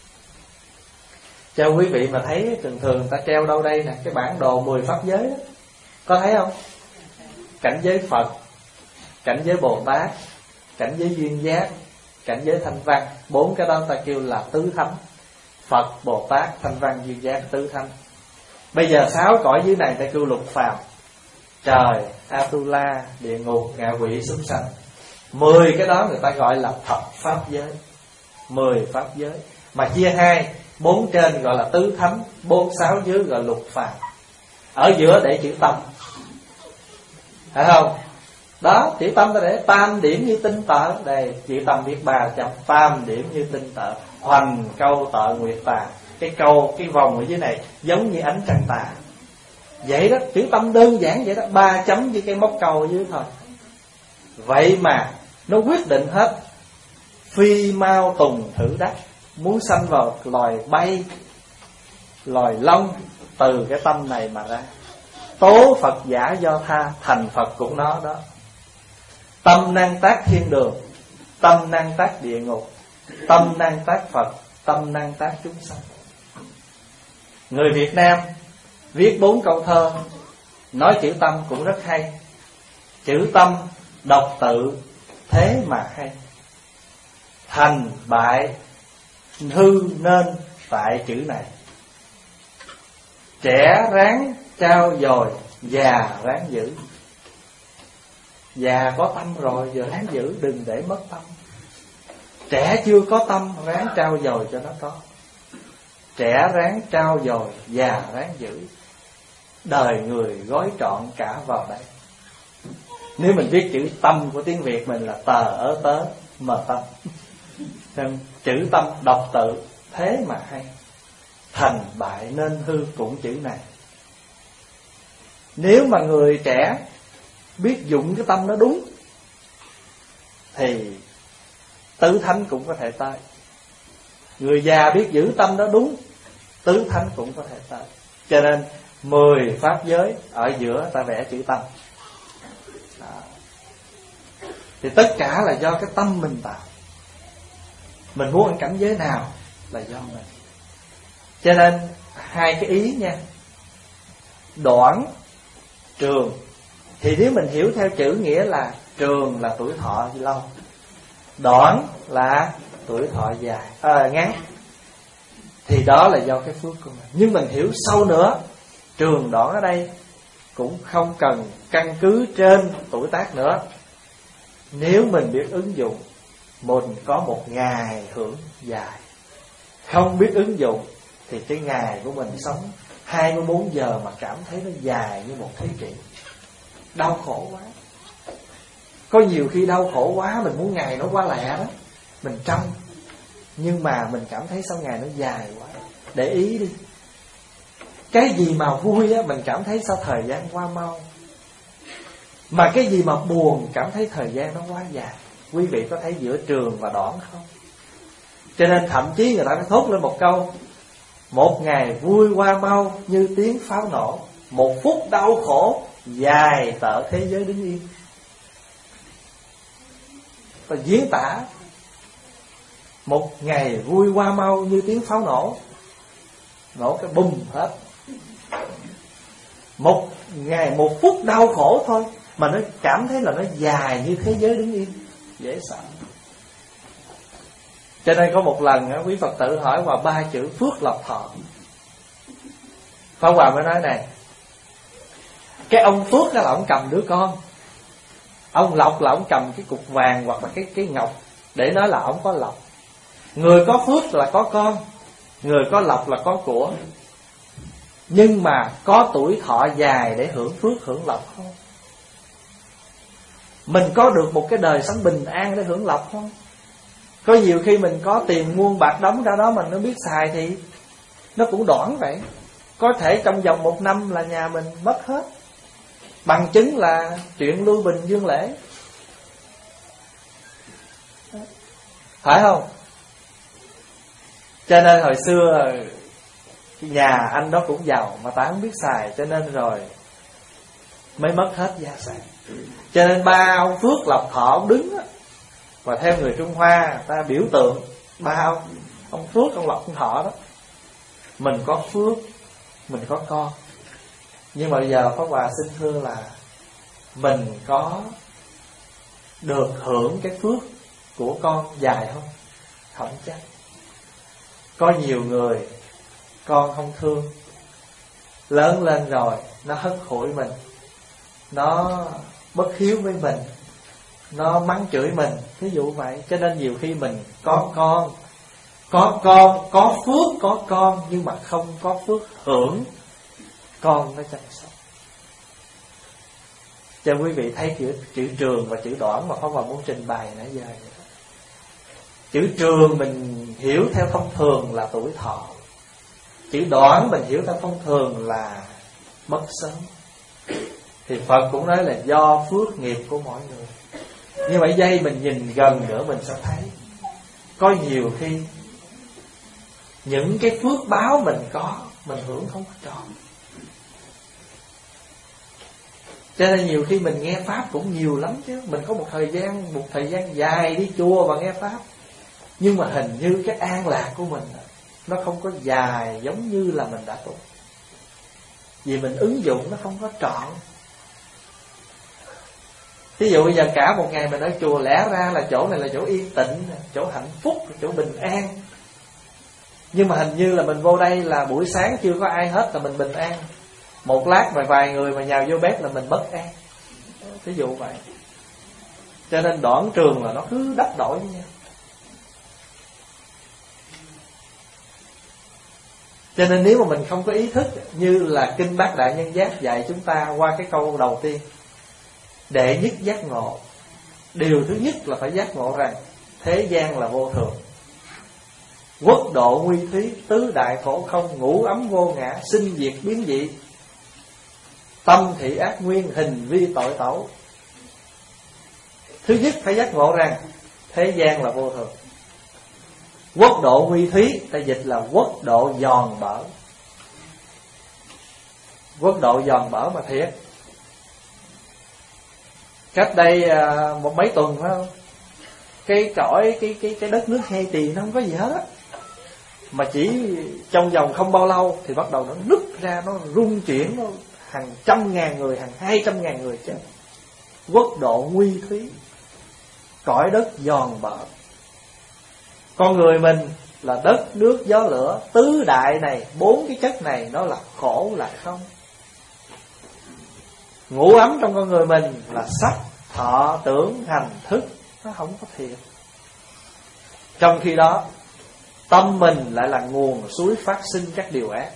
Cho quý vị mà thấy thường thường người ta treo đâu đây nè, cái bản đồ mười pháp giới đó, có thấy không? Cảnh giới Phật, cảnh giới Bồ Tát, cảnh giới duyên giác, cảnh giới thanh văn. Bốn cái đó ta kêu là tứ thánh: Phật, Bồ Tát, thanh văn, duyên giác, tứ thánh. Bây giờ sáu cõi dưới này ta kêu lục phàm: trời, Atula, địa ngục, ngạ quỷ, súc sanh. Mười cái đó người ta gọi là thập pháp giới. Mười pháp giới mà chia hai, bốn trên gọi là tứ thánh, bốn sáu dưới gọi là lục phàm. Ở giữa để chữ tâm, phải không? Đó, chữ tâm ta để tam điểm như tinh tợ. Đây, chữ tâm biết ba chấm, tam điểm như tinh tợ, hoành câu tợ nguyệt tà. Cái câu, cái vòng ở dưới này giống như ánh trăng tà. Vậy đó, chữ tâm đơn giản vậy đó, ba chấm với cái móc câu ở dưới thôi. Vậy mà nó quyết định hết. Phi mau tùng thử đắc, muốn sanh vào loài bay, loài long, từ cái tâm này mà ra. Tố Phật giả do tha, thành Phật cũng nó đó. Tâm năng tác thiên đường, tâm năng tác địa ngục, tâm năng tác Phật, tâm năng tác chúng sanh. Người Việt Nam viết bốn câu thơ nói chữ tâm cũng rất hay. Chữ tâm độc tự thế mà hay, thành bại hư nên tại chữ này. Trẻ ráng trao dồi, già ráng giữ. Già có tâm rồi, giờ ráng giữ, đừng để mất tâm. Trẻ chưa có tâm, ráng trao dồi cho nó có. Trẻ ráng trao dồi, già ráng giữ. Đời người gói trọn cả vào đây. Nếu mình viết chữ tâm của tiếng Việt mình là tờ ớ tớ mờ tâm. Nên chữ tâm độc tự thế mà hay, thành bại nên hư cũng chữ này. Nếu mà người trẻ biết dụng cái tâm nó đúng thì tứ thánh cũng có thể tới. Người già biết giữ tâm nó đúng, tứ thánh cũng có thể tới. Cho nên mười pháp giới ở giữa ta vẽ chữ tâm. Đó. Thì tất cả là do cái tâm mình tạo. Mình muốn ăn cảnh giới nào là do mình. Cho nên hai cái ý nha, đoạn, trường. Thì nếu mình hiểu theo chữ nghĩa là trường là tuổi thọ lâu, đoạn là tuổi thọ dài à, ngắn, thì đó là do cái phước của mình. Nhưng mình hiểu sâu nữa, trường đoạn ở đây cũng không cần căn cứ trên tuổi tác nữa. Nếu mình biết ứng dụng, mình có một ngày hưởng dài. Không biết ứng dụng thì cái ngày của mình sống hai mươi bốn giờ mà cảm thấy nó dài như một thế kỷ. Đau khổ quá. Có nhiều khi đau khổ quá, mình muốn ngày nó quá lẹ đó, mình trông, nhưng mà mình cảm thấy sao ngày nó dài quá. Để ý đi, cái gì mà vui á, mình cảm thấy sao thời gian qua mau. Mà cái gì mà buồn, cảm thấy thời gian nó quá dài. Quý vị có thấy giữa trường và đoạn không? Cho nên thậm chí người ta mới thốt lên một câu: một ngày vui qua mau như tiếng pháo nổ, một phút đau khổ dài tợ thế giới đứng yên. Và diễn tả một ngày vui qua mau như tiếng pháo nổ, nổ cái bùm hết. Một ngày một phút đau khổ thôi mà nó cảm thấy là nó dài như thế giới đứng yên, dễ sợ. Cho nên có một lần quý Phật tử hỏi vào ba chữ phước lộc thọ. Pháp Hòa mới nói này: cái ông phước đó là ông cầm đứa con, ông lộc là ông cầm cái cục vàng hoặc là cái cái ngọc để nói là ông có lộc. Người có phước là có con, người có lộc là có của. Nhưng mà có tuổi thọ dài để hưởng phước hưởng lộc không? Mình có được một cái đời sống bình an để hưởng lộc không? Có nhiều khi mình có tiền muôn bạc đóng ra đó mình nó biết xài thì nó cũng đoản vậy. Có thể trong vòng một năm là nhà mình mất hết. Bằng chứng là chuyện Lưu Bình Dương Lễ, phải không? Cho nên hồi xưa nhà anh đó cũng giàu mà ta không biết xài, cho nên rồi mới mất hết gia sản. Cho nên ba ông Phước Lộc Thọ ông đứng á, và theo người Trung Hoa ta biểu tượng ba ông, ông Phước, ông Lộc, ông Thọ đó. Mình có phước, mình có con. Nhưng mà bây giờ Pháp Hòa xin thưa là mình có được hưởng cái phước của con dài không? Không chắc. Có nhiều người con không thương, lớn lên rồi nó hất hủi mình, nó bất hiếu với mình, nó mắng chửi mình, ví dụ vậy. Cho nên nhiều khi mình có con, có con, có phước có con, nhưng mà không có phước hưởng con nó chăm sóc. Cho quý vị thấy chữ, chữ trường và chữ đoạn mà Pháp Hòa muốn trình bày nãy giờ. Chữ trường mình hiểu theo thông thường là tuổi thọ, chữ đoạn mình hiểu theo thông thường là mất sớm. Thì Phật cũng nói là do phước nghiệp của mỗi người. Nhưng mà giây mình nhìn gần nữa mình sẽ thấy có nhiều khi những cái phước báo mình có, mình hưởng không có trọn. Cho nên nhiều khi mình nghe Pháp cũng nhiều lắm chứ. Mình có một thời gian Một thời gian dài đi chùa và nghe Pháp, nhưng mà hình như cái an lạc của mình nó không có dài giống như là mình đã tu. Vì mình ứng dụng nó không có trọn. Ví dụ bây giờ cả một ngày mình ở chùa, lẽ ra là chỗ này là chỗ yên tĩnh, chỗ hạnh phúc, chỗ bình an. Nhưng mà hình như là mình vô đây là buổi sáng chưa có ai hết là mình bình an. Một lát mà vài người mà nhào vô bếp là mình bất an. Ví dụ vậy. Cho nên đoạn trường là nó cứ đắp đổi với nhau. Cho nên nếu mà mình không có ý thức như là Kinh Bát Đại Nhân Giác dạy chúng ta qua cái câu đầu tiên, đệ nhất giác ngộ. Điều thứ nhất là phải giác ngộ rằng thế gian là vô thường, quốc độ nguy thúy, tứ đại khổ không, ngũ ấm vô ngã, sinh diệt biến dị, tâm thị ác nguyên, hình vi tội tẩu. Thứ nhất phải giác ngộ rằng thế gian là vô thường. Quốc độ nguy thúy, ta dịch là quốc độ giòn bở. Quốc độ giòn bở mà thiệt. Cách đây à, một mấy tuần phải không? Cái cõi cái cái cái đất nước Haiti nó không có gì hết á, mà chỉ trong vòng không bao lâu thì bắt đầu nó nứt ra, nó rung chuyển, nó hàng trăm ngàn người, hàng hai trăm ngàn người chết. Quốc độ nguy thúy, cõi đất giòn bở. Con người mình là đất, nước, gió, lửa, tứ đại này, bốn cái chất này nó là khổ là không. Ngũ ấm trong con người mình là sắc, thọ, tưởng, hành, thức, nó không có thiệt. Trong khi đó tâm mình lại là nguồn suối phát sinh các điều ác.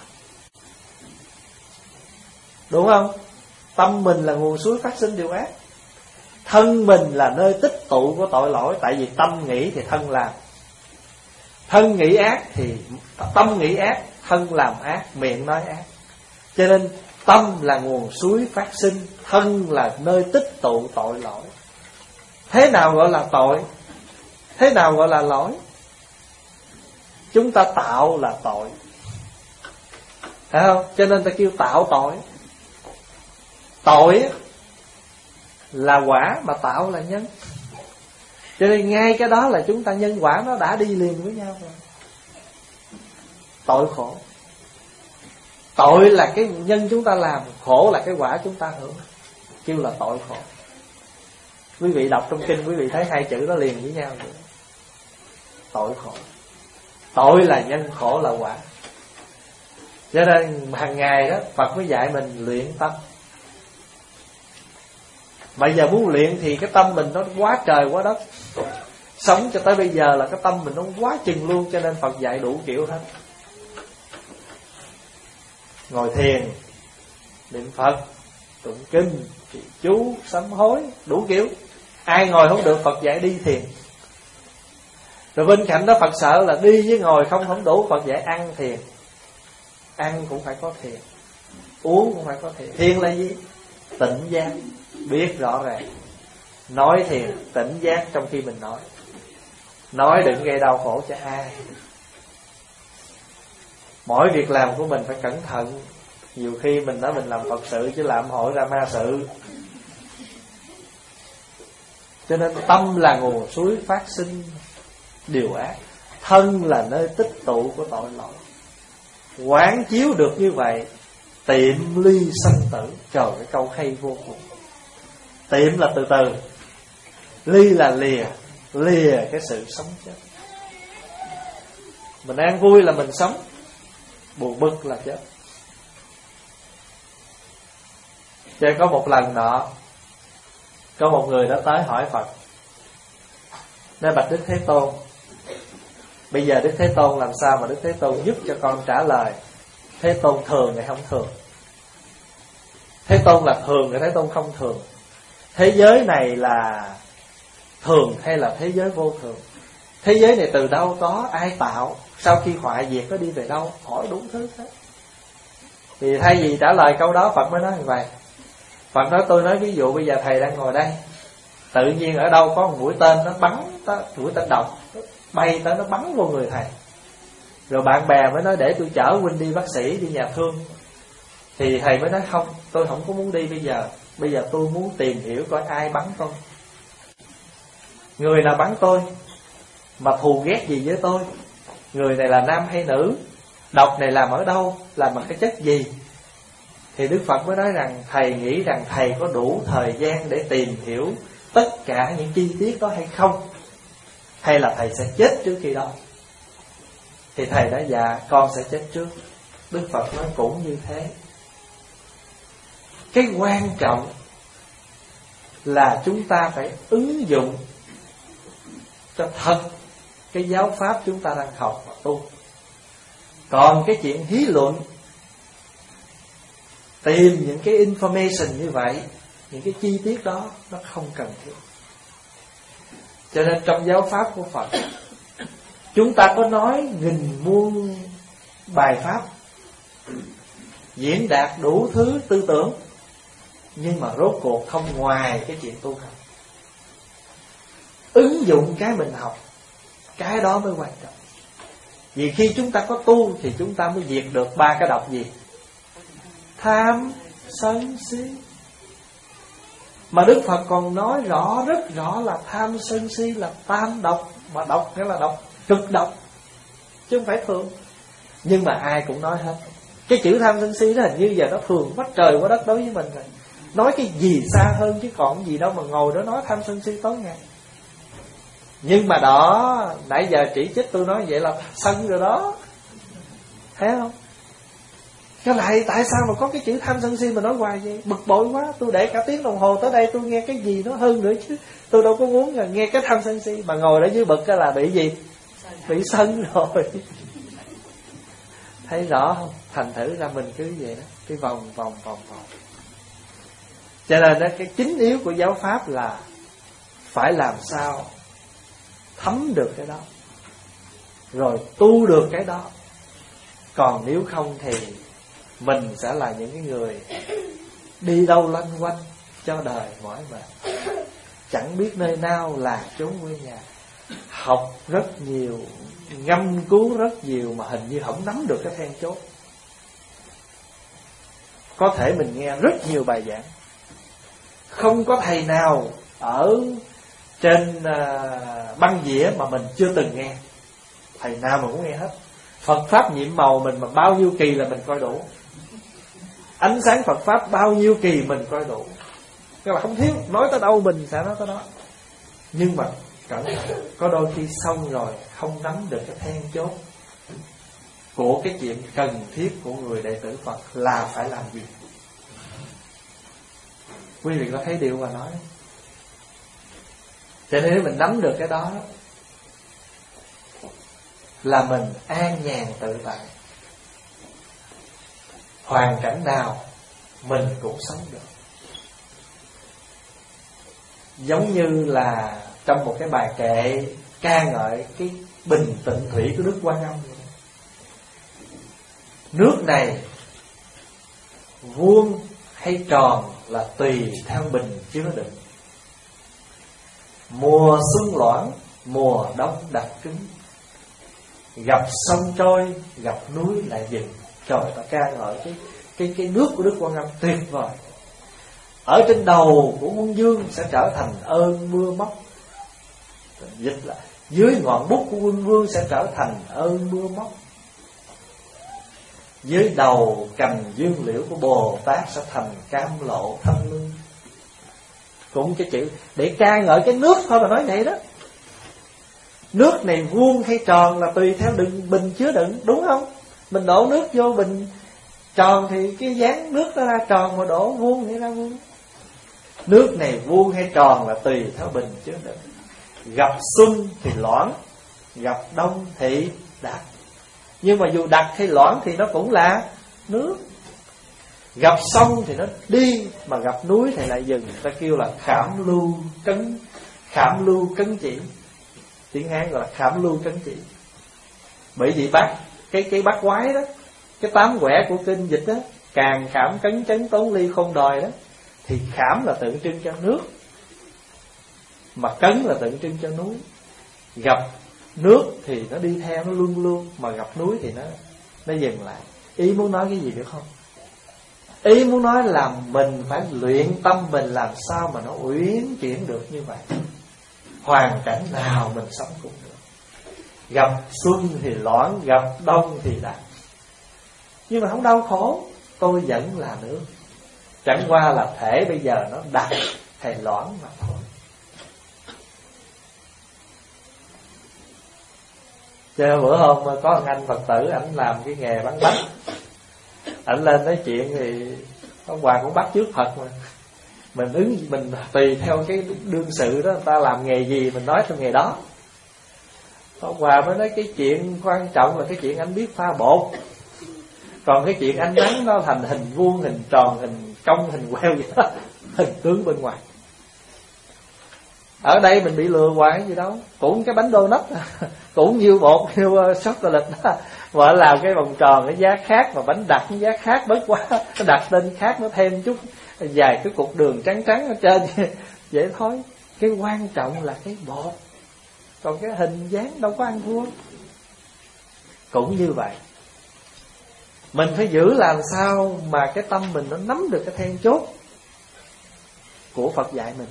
Đúng không? Tâm mình là nguồn suối phát sinh điều ác. Thân mình là nơi tích tụ của tội lỗi. Tại vì tâm nghĩ thì thân làm. Thân nghĩ ác thì tâm nghĩ ác, thân làm ác, miệng nói ác. Cho nên tâm là nguồn suối phát sinh, thân là nơi tích tụ tội lỗi. Thế nào gọi là tội? Thế nào gọi là lỗi? Chúng ta tạo là tội, phải không? Cho nên ta kêu tạo tội. Tội là quả mà tạo là nhân. Cho nên ngay cái đó là chúng ta nhân quả nó đã đi liền với nhau rồi. Tội khổ. Tội là cái nhân chúng ta làm, khổ là cái quả chúng ta hưởng, kêu là tội khổ. Quý vị đọc trong kinh, quý vị thấy hai chữ đó liền với nhau vậy. Tội khổ. Tội là nhân, khổ là quả. Cho nên hàng ngày đó Phật mới dạy mình luyện tâm. Bây giờ muốn luyện thì cái tâm mình nó quá trời quá đất. Sống cho tới bây giờ là cái tâm mình nó quá chừng luôn. Cho nên Phật dạy đủ kiểu hết. Ngồi thiền, niệm Phật, tụng kinh, trì chú, sám hối, đủ kiểu. Ai ngồi không được Phật dạy đi thiền. Rồi bên cạnh đó Phật sợ là đi với ngồi không không đủ, Phật dạy ăn thiền. Ăn cũng phải có thiền, uống cũng phải có thiền. Thiền là gì? Tỉnh giác, biết rõ ràng. Nói thiền, tỉnh giác trong khi mình nói. Nói đừng gây đau khổ cho ai. Mỗi việc làm của mình phải cẩn thận. Nhiều khi mình nói mình làm Phật sự chứ làm hội ra ma sự. Cho nên tâm là nguồn suối phát sinh điều ác, thân là nơi tích tụ của tội lỗi. Quán chiếu được như vậy, tiệm ly sanh tử. Trời, cái câu hay vô cùng. Tiệm là từ từ, ly là lìa, lìa cái sự sống chết. Mình an vui là mình sống, buồn bực là chết. Cho có một lần nọ, có một người đã tới hỏi Phật, nói bạch Đức Thế Tôn, bây giờ Đức Thế Tôn làm sao mà Đức Thế Tôn giúp cho con trả lời Thế Tôn thường hay không thường? Thế Tôn là thường hay Thế Tôn không thường? Thế giới này là thường hay là thế giới vô thường? Thế giới này từ đâu có, ai tạo? Sau khi hoại diệt nó đi về đâu? Hỏi đúng thứ hết. Thì thay vì trả lời câu đó, Phật mới nói như vậy. Phật nói, tôi nói ví dụ bây giờ thầy đang ngồi đây, tự nhiên ở đâu có một mũi tên nó bắn, nó, mũi tên độc bay tới nó bắn vô người thầy. Rồi bạn bè mới nói để tôi chở huynh đi bác sĩ, đi nhà thương. Thì thầy mới nói không, tôi không có muốn đi bây giờ. Bây giờ tôi muốn tìm hiểu coi ai bắn tôi, người nào bắn tôi, mà thù ghét gì với tôi, người này là nam hay nữ, độc này làm ở đâu, làm bằng cái chất gì. Thì Đức Phật mới nói rằng thầy nghĩ rằng thầy có đủ thời gian để tìm hiểu tất cả những chi tiết đó hay không, hay là thầy sẽ chết trước khi đó. Thì thầy nói dạ con sẽ chết trước. Đức Phật nói cũng như thế. Cái quan trọng là chúng ta phải ứng dụng cho thật cái giáo pháp chúng ta đang học và tu. Còn cái chuyện hí luận, tìm những cái information như vậy, những cái chi tiết đó, nó không cần thiết. Cho nên trong giáo pháp của Phật, chúng ta có nói nghìn muôn bài pháp, diễn đạt đủ thứ tư tưởng, nhưng mà rốt cuộc không ngoài cái chuyện tu hành. Ứng dụng cái mình học, cái đó mới quan trọng. Vì khi chúng ta có tu thì chúng ta mới diệt được ba cái độc gì? Tham, sân, si. Mà Đức Phật còn nói rõ, rất rõ là tham, sân, si là tam độc. Mà độc nghĩa là độc, cực độc, chứ không phải thường. Nhưng mà ai cũng nói hết. Cái chữ tham, sân, si đó hình như giờ nó thường quá trời quá đất đối với mình rồi. Nói cái gì xa hơn chứ còn gì đâu mà ngồi đó nói tham, sân, si tối ngày. Nhưng mà đó, nãy giờ chỉ trích tôi nói vậy là sân rồi đó, thấy không? Cái lại tại sao mà có cái chữ tham sân si mà nói hoài vậy? Bực bội quá, tôi để cả tiếng đồng hồ tới đây tôi nghe cái gì nó hơn nữa chứ. Tôi đâu có muốn là nghe cái tham sân si. Mà ngồi ở dưới bực cái là bị gì? Bị sân rồi. Thấy rõ không? Thành thử ra mình cứ vậy đó, cái vòng vòng vòng vòng. Cho nên đó, cái chính yếu của giáo pháp là phải làm sao thấm được cái đó, rồi tu được cái đó. Còn nếu không thì mình sẽ là những cái người đi đâu loanh quanh cho đời mỏi mệt, chẳng biết nơi nào là chốn quê nhà. Học rất nhiều, ngâm cứu rất nhiều mà hình như không nắm được cái then chốt. Có thể mình nghe rất nhiều bài giảng, không có thầy nào ở trên uh, băng dĩa mà mình chưa từng nghe. Thầy nào mà cũng nghe hết. Phật Pháp nhiệm màu mình mà bao nhiêu kỳ là mình coi đủ. Ánh sáng Phật Pháp bao nhiêu kỳ mình coi đủ. Tức là không thiếu, nói tới đâu mình sẽ nói tới đó. Nhưng mà cẩn thận, có đôi khi xong rồi không nắm được cái then chốt của cái chuyện cần thiết của người đệ tử Phật là phải làm gì. Quý vị có thấy điều mà nói. Cho nên nếu mình nắm được cái đó là mình an nhàn tự tại, hoàn cảnh nào mình cũng sống được. Giống như là trong một cái bài kệ ca ngợi cái bình tịnh thủy của Đức Quan Âm. Nước này vuông hay tròn là tùy theo bình chứa đựng. Mùa xuân loãng, mùa đông đặc cứng. Gặp sông trôi, gặp núi lại dừng. Trời, ta ca ngợi cái, cái, cái nước của Đức Quan Âm tuyệt vời. Ở trên đầu của Quân Dương sẽ trở thành ơn mưa móc. Dịch là dưới ngọn bút của Quân Vương sẽ trở thành ơn mưa móc. Dưới đầu cành dương liễu của Bồ Tát sẽ thành cam lộ thanh lương. Cũng cái chữ để ca ngợi cái nước thôi mà nói vậy đó. Nước này vuông hay tròn là tùy theo đựng, bình chứa đựng, đúng không? Mình đổ nước vô bình tròn thì cái dáng nước nó ra tròn, mà đổ vuông thì ra vuông. Nước này vuông hay tròn là tùy theo bình chứa đựng. Gặp xuân thì loãng, gặp đông thì đặc. Nhưng mà dù đặc hay loãng thì nó cũng là nước. Gặp sông thì nó đi, mà gặp núi thì lại dừng. Ta kêu là khảm lưu cấn, khảm lưu cấn chỉ. Tiếng Hán gọi là khảm lưu cấn chỉ. Bởi vì bác cái cái bát quái đó, cái tám quẻ của kinh dịch đó, càng khảm cấn chấn tốn ly không đòi đó, thì khảm là tượng trưng cho nước, mà cấn là tượng trưng cho núi. Gặp nước thì nó đi theo, nó luôn luôn, mà gặp núi thì nó nó dừng lại. Ý muốn nói cái gì được không? Ý muốn nói là mình phải luyện tâm mình làm sao mà nó uyển chuyển được như vậy. Hoàn cảnh nào mình sống cũng được. Gặp xuân thì loãng, gặp đông thì đặc. Nhưng mà không đau khổ, tôi vẫn là nước. Chẳng qua là thể bây giờ nó đặc hay loãng mà thôi. Cho nên bữa hôm có một anh Phật tử, ảnh làm cái nghề bán bánh. Ảnh lên nói chuyện thì ông Hoàng cũng bắt chước Phật mà. Mình ứng mình tùy theo cái đương sự đó, người ta làm nghề gì mình nói theo nghề đó. Ông Hòa mới nói cái chuyện quan trọng là cái chuyện anh biết pha bột. Còn cái chuyện anh nắng nó thành hình vuông, hình tròn, hình cong, hình queo gì đó, hình tướng bên ngoài. Ở đây mình bị lừa hoài gì đâu. Cũng cái bánh donut, cũng như bột, như chocolate đó, mà làm cái vòng tròn cái giá khác, mà bánh đặc cái giá khác, bớt quá nó đặt tên khác, nó thêm chút vài cái cục đường trắng trắng ở trên vậy thôi. Cái quan trọng là cái bột, còn cái hình dáng đâu có ăn thua. Cũng như vậy, mình phải giữ làm sao mà cái tâm mình nó nắm được cái then chốt của Phật dạy mình,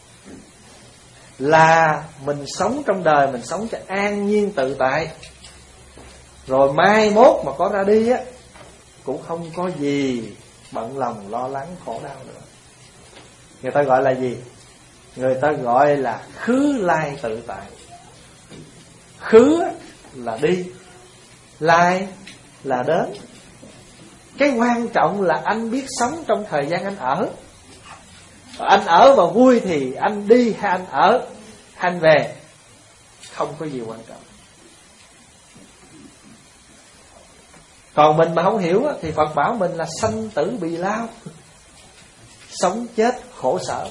là mình sống trong đời, mình sống cho an nhiên tự tại. Rồi mai mốt mà có ra đi á, cũng không có gì bận lòng lo lắng khổ đau nữa. Người ta gọi là gì? Người ta gọi là khứ lai tự tại. Khứ là đi, lai là đến. Cái quan trọng là anh biết sống trong thời gian anh ở. Anh ở mà vui thì anh đi, hay anh ở hay anh về, không có gì quan trọng. Còn mình mà không hiểu thì Phật bảo mình là sanh tử bì lao, sống chết khổ sở.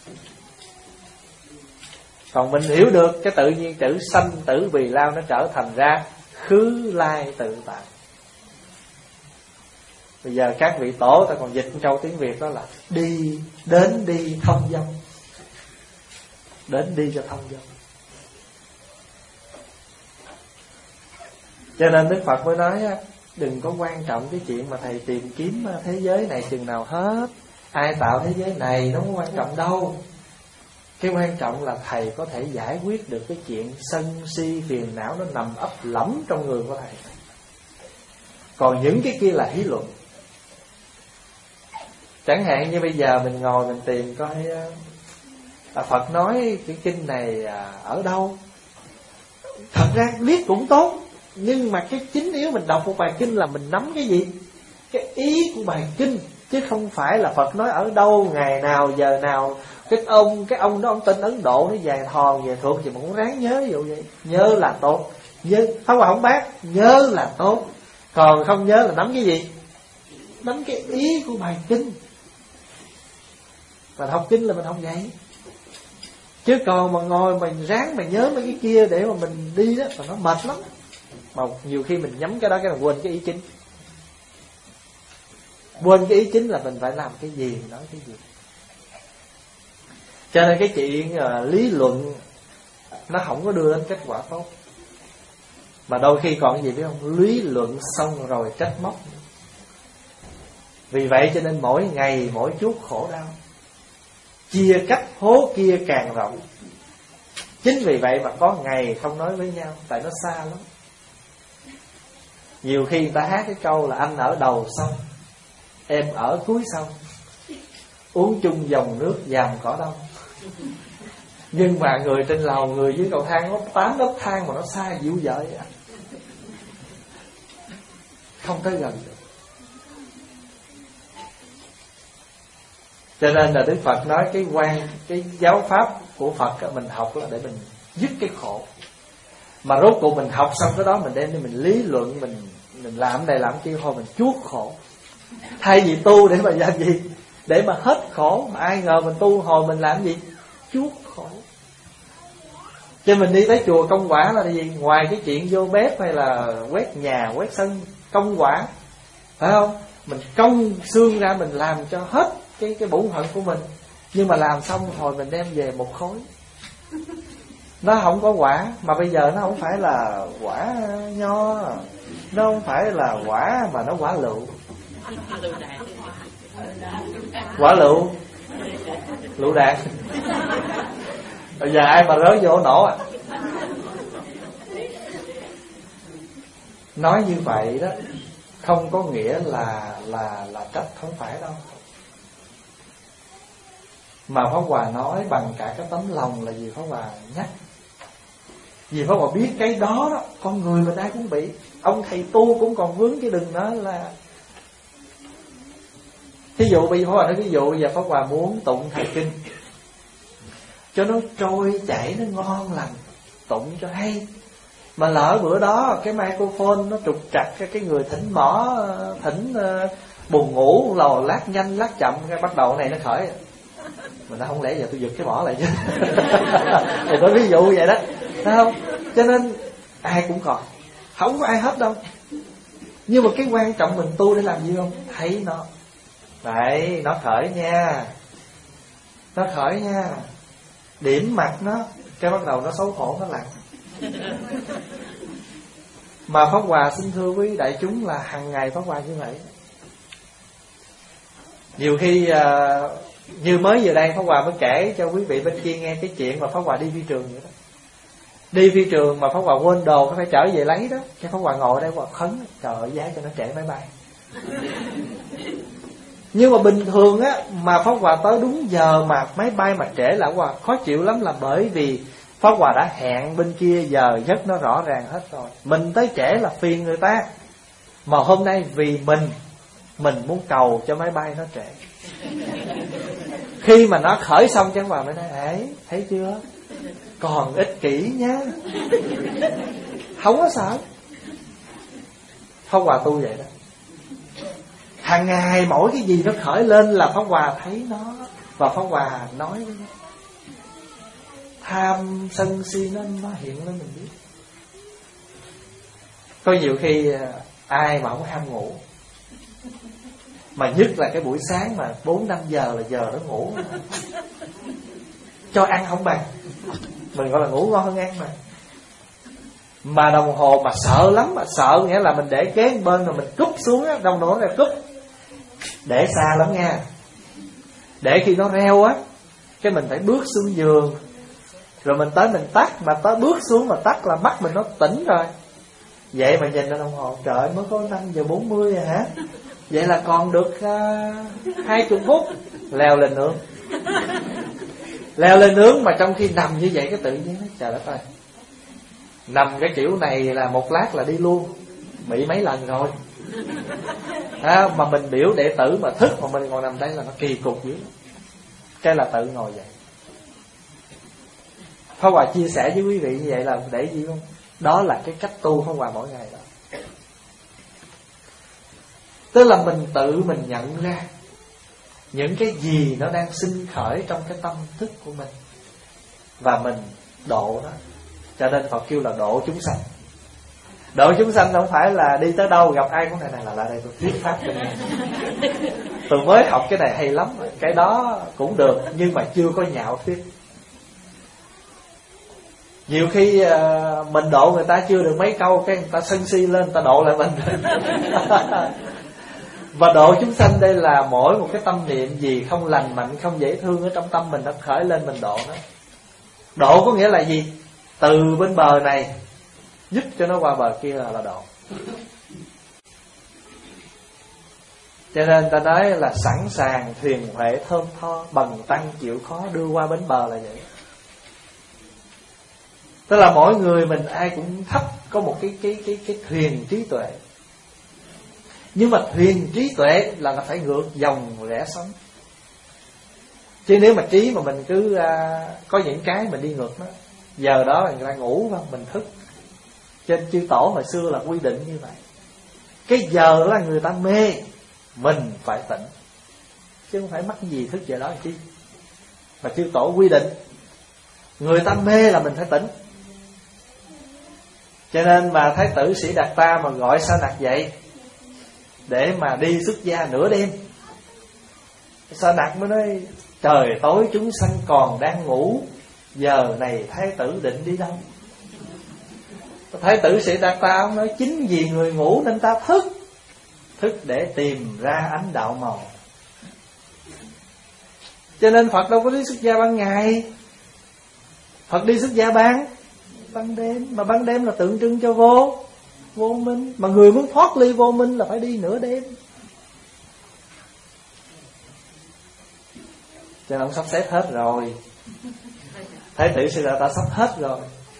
Còn mình hiểu được cái tự nhiên chữ sanh tử bì lao, nó trở thành ra khứ lai tự tại. Bây giờ các vị tổ ta còn dịch trong tiếng Việt đó là đi, đến đi thông dong. Đến đi cho thông dong. Cho nên Đức Phật mới nói đừng có quan trọng cái chuyện mà thầy tìm kiếm thế giới này chừng nào hết, ai tạo thế giới này, nó không quan trọng đâu. Cái quan trọng là thầy có thể giải quyết được cái chuyện sân si phiền não nó nằm ấp lẫm trong người của thầy. Còn những cái kia là hí luận. Chẳng hạn như bây giờ mình ngồi mình tìm coi à, Phật nói cái kinh này à, ở đâu. Thật ra biết cũng tốt, nhưng mà cái chính yếu mình đọc một bài kinh là mình nắm cái gì? Cái ý của bài kinh, chứ không phải là Phật nói ở đâu, ngày nào, giờ nào. Cái ông cái ông đó ông tên Ấn Độ, nó dài thòn dài thuộc gì mà cũng ráng nhớ vậy vậy. Nhớ là tốt, nhớ không phải không bác, nhớ là tốt. Còn không nhớ là nắm cái gì? Nắm cái ý của bài kinh. Mình học kinh là mình học vậy. Chứ còn mà ngồi mình ráng mình nhớ mấy cái kia để mà mình đi đó, mà nó mệt lắm. Mà nhiều khi mình nhắm cái đó cái là quên cái ý chính. Quên cái ý chính là mình phải làm cái gì, nói cái gì. Cho nên cái chuyện uh, lý luận nó không có đưa đến kết quả tốt. Mà đôi khi còn cái gì biết không? Lý luận xong rồi trách móc. Vì vậy cho nên mỗi ngày mỗi chút khổ đau, chia cách hố kia càng rộng. Chính vì vậy mà có ngày không nói với nhau, tại nó xa lắm. Nhiều khi người ta hát cái câu là anh ở đầu sông, em ở cuối sông, uống chung dòng nước dàm cỏ đông. Nhưng mà người trên lầu, người dưới cầu thang, nó tám nấc thang mà nó xa dữ dội, không tới gần được. Cho nên là Đức Phật nói cái quan, cái giáo pháp của Phật mình học là để mình dứt cái khổ. Mà rốt cuộc mình học xong cái đó mình đem đi mình lý luận, mình mình làm này làm kia thôi, mình chuốc khổ. Thay vì tu để mà làm gì? Để mà hết khổ. Mà ai ngờ mình tu hồi mình làm gì? Chuốc khổ. Cho mình đi tới chùa công quả là gì? Ngoài cái chuyện vô bếp hay là quét nhà, quét sân, công quả, phải không? Mình công xương ra mình làm cho hết cái cái bổn phận của mình. Nhưng mà làm xong hồi mình đem về một khối, nó không có quả. Mà bây giờ nó không phải là quả nho, nó không phải là quả mà nó quả lựu. Quả lựu, lựu đạn. Bây giờ ai mà rớt vô nổ à? Nói như vậy đó không có nghĩa là là là trách, không phải đâu. Mà Pháp Hòa nói bằng cả cái tấm lòng là gì Pháp Hòa nhắc. Vì Pháp Hòa biết cái đó đó, con người mình ai cũng bị. Ông thầy tu cũng còn vướng cái đừng nói là. Thí dụ bây giờ Pháp Hòa nói ví dụ giờ Pháp Hòa muốn tụng thời kinh cho nó trôi chảy, nó ngon lành, tụng cho hay. Mà lỡ bữa đó cái microphone nó trục trặc, cái, cái người thỉnh mỏ, thỉnh uh, buồn ngủ, lò lát nhanh lát chậm, cái bắt đầu này nó khởi. Mình nói không lẽ giờ tôi giật cái mỏ lại chứ. Thì có ví dụ vậy đó, thấy không? Cho nên ai cũng còn, không có ai hết đâu. Nhưng mà cái quan trọng mình tu để làm gì không? Thấy nó. Đấy, nó khởi nha, nó khởi nha. Điểm mặt nó, cái bắt đầu nó xấu hổ, nó lặng. Mà Pháp Hòa xin thưa quý đại chúng là hàng ngày Pháp Hòa như vậy. Nhiều khi uh, như mới vừa đây Pháp Hòa mới kể cho quý vị bên kia nghe cái chuyện mà Pháp Hòa đi phi trường vậy đó. Đi phi trường mà Pháp Hòa quên đồ, nó phải trở về lấy đó. Cái Pháp Hòa ngồi đây Pháp Hòa khấn, trời ơi giá cho nó trễ máy bay. Nhưng mà bình thường á, mà Pháp Hòa tới đúng giờ mà máy bay mà trễ là Pháp Hòa khó chịu lắm, là bởi vì Pháp Hòa đã hẹn bên kia giờ giấc nó rõ ràng hết rồi. Mình tới trễ là phiền người ta. Mà hôm nay vì mình, mình muốn cầu cho máy bay nó trễ. Khi mà nó khởi xong Pháp Hòa mới nói, ấy, thấy chưa? Còn ích kỷ nhá. Không có sợ. Pháp Hòa tu vậy đó. Hàng ngày mỗi cái gì nó khởi lên là Pháp Hòa thấy nó, và Pháp Hòa nói với nó. Tham sân si nó, nó hiện lên mình biết. Có nhiều khi ai mà không ham ngủ, mà nhất là cái buổi sáng mà bốn năm giờ là giờ nó ngủ, cho ăn không bằng. Mình gọi là ngủ ngon hơn ăn mà. Mà đồng hồ mà sợ lắm, mà sợ nghĩa là mình để kế bên rồi mình cúp xuống á, đồng hồ là cúp. Để xa lắm nha. Để khi nó reo á, cái mình phải bước xuống giường, rồi mình tới mình tắt. Mà tới bước xuống mà tắt là mắt mình nó tỉnh rồi. Vậy mà nhìn lên đồng hồ, trời ơi mới có năm giờ bốn mươi rồi hả? Vậy là còn được hai mươi phút. Leo lên nướng. Leo lên nướng mà trong khi nằm như vậy cái tự nhiên nó trời đất ơi. Nằm cái kiểu này là một lát là đi luôn. Bị mấy lần rồi à, mà mình biểu đệ tử mà thức mà mình còn nằm đây là nó kỳ cục dữ. Cái là tự ngồi vậy. Pháp Hòa chia sẻ với quý vị như vậy là để gì không? Đó là cái cách tu Pháp Hòa mỗi ngày đó. Tức là mình tự mình nhận ra những cái gì nó đang sinh khởi trong cái tâm thức của mình, và mình độ nó. Cho nên Phật kêu là độ chúng sanh. Độ chúng sanh không phải là đi tới đâu gặp ai cũng này này là lại đây tôi thuyết pháp cho nghe. Tôi mới học cái này hay lắm. Cái đó cũng được nhưng mà chưa có nhạo thuyết. Nhiều khi uh, mình độ người ta chưa được mấy câu, cái người ta sân si lên, người ta độ lại mình. Và độ chúng sanh đây là mỗi một cái tâm niệm gì không lành mạnh, không dễ thương ở trong tâm mình, nó khởi lên mình độ nó. Độ có nghĩa là gì? Từ bên bờ này giúp cho nó qua bờ kia là, là độ. Cho nên ta nói là sẵn sàng thuyền huệ thơm tho, bần tăng chịu khó đưa qua bến bờ là vậy. Tức là mỗi người mình ai cũng thấp có một cái cái cái cái thuyền trí tuệ. Nhưng mà thuyền trí tuệ là nó phải ngược dòng rẽ sóng. Chứ nếu mà trí mà mình cứ uh, có những cái mình đi ngược nó, giờ đó người ta ngủ không, mình thức. Trên chư tổ hồi xưa là quy định như vậy. Cái giờ đó là người ta mê, mình phải tỉnh, chứ không phải mắc gì thức giờ đó làm chi. Mà chư tổ quy định người ta mê là mình phải tỉnh. Cho nên mà Thái tử Sĩ Đạt Ta mà gọi Sa Nặc dậy để mà đi xuất gia nửa đêm, Sa Nặc mới nói trời tối chúng sanh còn đang ngủ, giờ này Thái tử định đi đâu? Thái tử Sĩ Đạt Ta ông nói chính vì người ngủ nên ta thức, thức để tìm ra ánh đạo màu. Cho nên Phật đâu có đi xuất gia ban ngày, Phật đi xuất gia ban ban đêm. Mà ban đêm là tượng trưng cho vô vô minh. Mà người muốn thoát ly vô minh là phải đi nửa đêm. Cho nên ông sắp xếp hết rồi. Thái tử Sĩ Đạt Ta sắp hết rồi.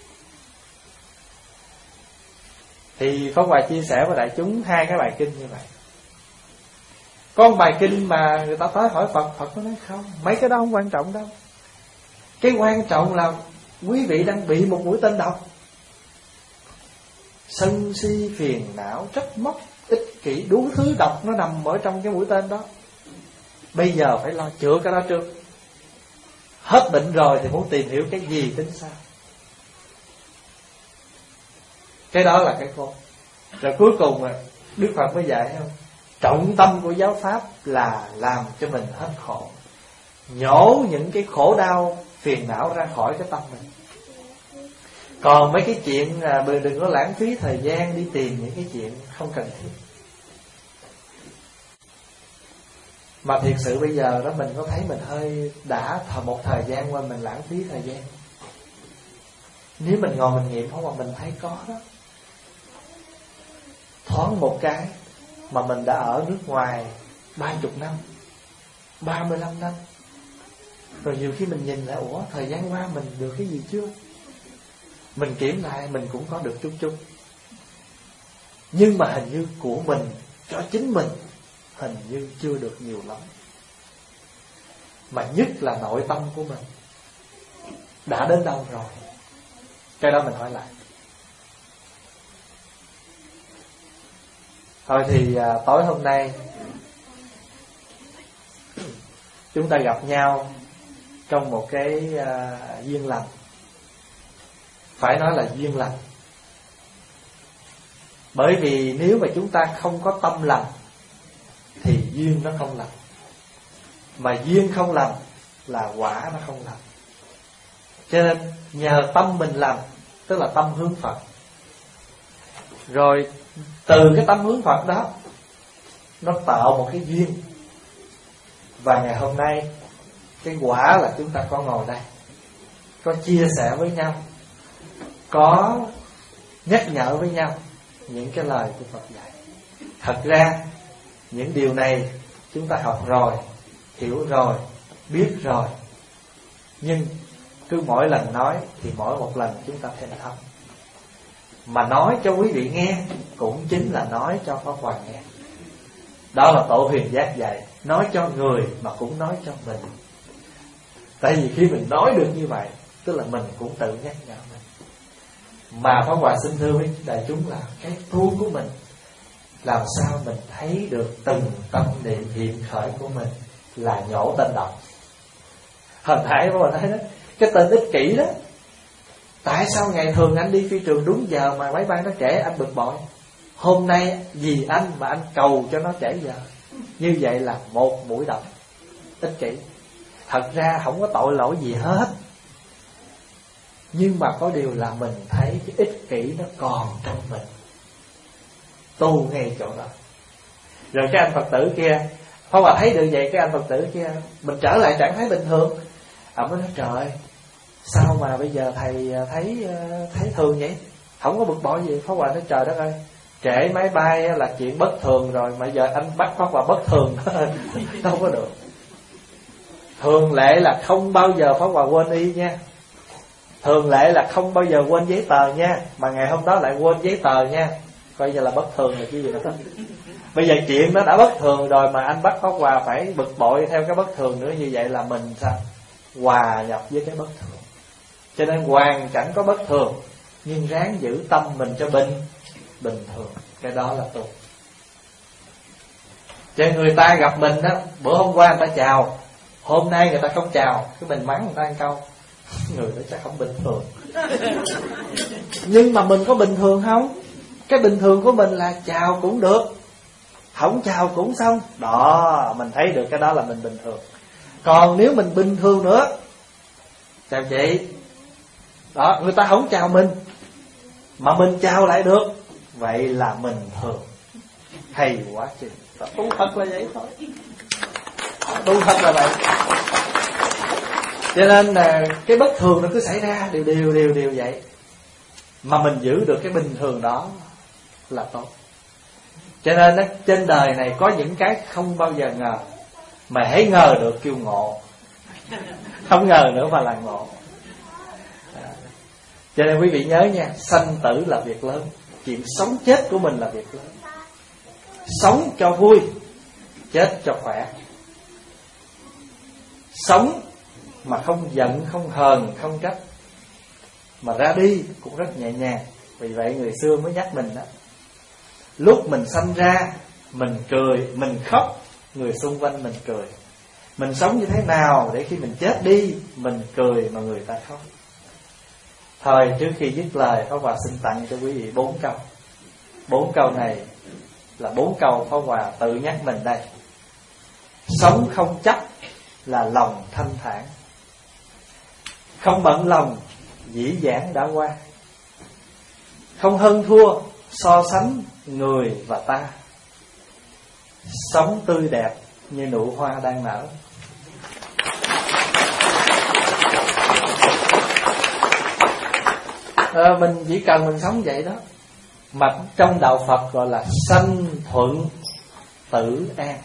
Thì Pháp Hòa chia sẻ với đại chúng hai cái bài kinh như vậy. Có một bài kinh mà người ta tới hỏi Phật, Phật nó nói không, mấy cái đó không quan trọng đâu. Cái quan trọng là quý vị đang bị một mũi tên độc. Sân si, phiền não, trách móc, ích kỷ, đủ thứ độc nó nằm ở trong cái mũi tên đó. Bây giờ phải lo chữa cái đó trước. Hết bệnh rồi thì muốn tìm hiểu cái gì tính sao. Cái đó là cái khôn. Rồi cuối cùng Đức Phật mới dạy không, trọng tâm của giáo pháp là làm cho mình hết khổ, nhổ những cái khổ đau phiền não ra khỏi cái tâm mình. Còn mấy cái chuyện à, đừng có lãng phí thời gian đi tìm những cái chuyện không cần thiết. Mà thiệt sự bây giờ đó mình có thấy mình hơi đã một thời gian qua mình lãng phí thời gian. Nếu mình ngồi mình nghiệm không mà mình thấy có đó. Thoáng một cái mà mình đã ở nước ngoài ba mươi năm, ba mươi lăm năm. Rồi nhiều khi mình nhìn lại, ủa thời gian qua mình được cái gì chưa? Mình kiểm lại mình cũng có được chút chút. Nhưng mà hình như của mình, cho chính mình, hình như chưa được nhiều lắm. Mà nhất là nội tâm của mình đã đến đâu rồi? Cái đó mình hỏi lại. Thôi thì à, tối hôm nay chúng ta gặp nhau trong một cái à, duyên lành. Phải nói là duyên lành. Bởi vì nếu mà chúng ta không có tâm lành thì duyên nó không lành. Mà duyên không lành là quả nó không lành. Cho nên nhờ tâm mình lành, tức là tâm hướng Phật, rồi từ cái tâm hướng Phật đó nó tạo một cái duyên. Và ngày hôm nay cái quả là chúng ta có ngồi đây, có chia sẻ với nhau, có nhắc nhở với nhau những cái lời của Phật dạy. Thật ra những điều này chúng ta học rồi, hiểu rồi, biết rồi. Nhưng cứ mỗi lần nói thì mỗi một lần chúng ta thêm thấm. Mà nói cho quý vị nghe cũng chính là nói cho Pháp Hòa nghe. Đó là Tổ Huyền Giác dạy, nói cho người mà cũng nói cho mình. Tại vì khi mình nói được như vậy, tức là mình cũng tự nhắc nhở mình. Mà Pháp Hòa xin thưa với đại chúng là cái tu của mình, làm sao mình thấy được từng tâm niệm hiện khởi của mình là nhổ tên độc. Hồi nãy Pháp Hòa thấy đó, cái tên ích kỷ đó. Tại sao ngày thường anh đi phi trường đúng giờ mà máy bay nó trễ anh bực bội? Hôm nay vì anh mà anh cầu cho nó trễ giờ. Như vậy là một mũi độc ích kỷ. Thật ra không có tội lỗi gì hết, nhưng mà có điều là mình thấy cái ích kỷ nó còn trong mình, tu ngay chỗ đó. Rồi cái anh Phật tử kia, không mà thấy được vậy, cái anh Phật tử kia mình trở lại trạng thái bình thường. Ông mới nói trời, sao mà bây giờ thầy thấy thấy thường vậy, không có bực bội gì. Pháp Hòa nói trời đất ơi, trễ máy bay là chuyện bất thường rồi, mà giờ anh bắt Pháp Hòa bất thường không có được. Thường lệ là không bao giờ Pháp Hòa quên y nha. Thường lệ là không bao giờ quên giấy tờ nha. Mà ngày hôm đó lại quên giấy tờ nha, coi như là bất thường là cái gì đó. Bây giờ chuyện nó đã bất thường rồi mà anh bắt Pháp Hòa phải bực bội theo cái bất thường nữa, như vậy là mình sao? Hòa nhập với cái bất thường. Cho nên hoàn cảnh có bất thường, nhưng ráng giữ tâm mình cho bình bình thường. Cái đó là tu. Cho người ta gặp mình đó, bữa hôm qua người ta chào, hôm nay người ta không chào, cái mình mắng người ta ăn câu, người đó chắc không bình thường. Nhưng mà mình có bình thường không? Cái bình thường của mình là chào cũng được, không chào cũng xong. Đó, mình thấy được cái đó là mình bình thường. Còn nếu mình bình thường nữa, chào chị, đó, người ta không chào mình mà mình chào lại được, vậy là mình thường. Hay quá chứ. Tu thật là vậy thôi. Tu thật là vậy. Cho nên là cái bất thường nó cứ xảy ra đều đều đều đều vậy, mà mình giữ được cái bình thường đó là tốt. Cho nên đó, trên đời này có những cái không bao giờ ngờ, mà hãy ngờ được kêu ngộ. Không ngờ nữa mà là ngộ. à. Cho nên quý vị nhớ nha, sanh tử là việc lớn, chuyện sống chết của mình là việc lớn. Sống cho vui, chết cho khỏe. Sống mà không giận, không hờn, không trách, mà ra đi cũng rất nhẹ nhàng. Vì vậy người xưa mới nhắc mình đó, lúc mình sanh ra mình cười, mình khóc, người xung quanh mình cười. Mình sống như thế nào để khi mình chết đi mình cười mà người ta khóc. Thôi trước khi dứt lời, Pháp Hòa xin tặng cho quý vị bốn câu. Bốn câu này là bốn câu Pháp Hòa tự nhắc mình đây. Sống không chấp là lòng thanh thản, không bận lòng dĩ dãn đã qua, không hơn thua so sánh người và ta, sống tươi đẹp như nụ hoa đang nở. à, Mình chỉ cần mình sống vậy đó, mà trong đạo Phật gọi là sanh thuận tử an.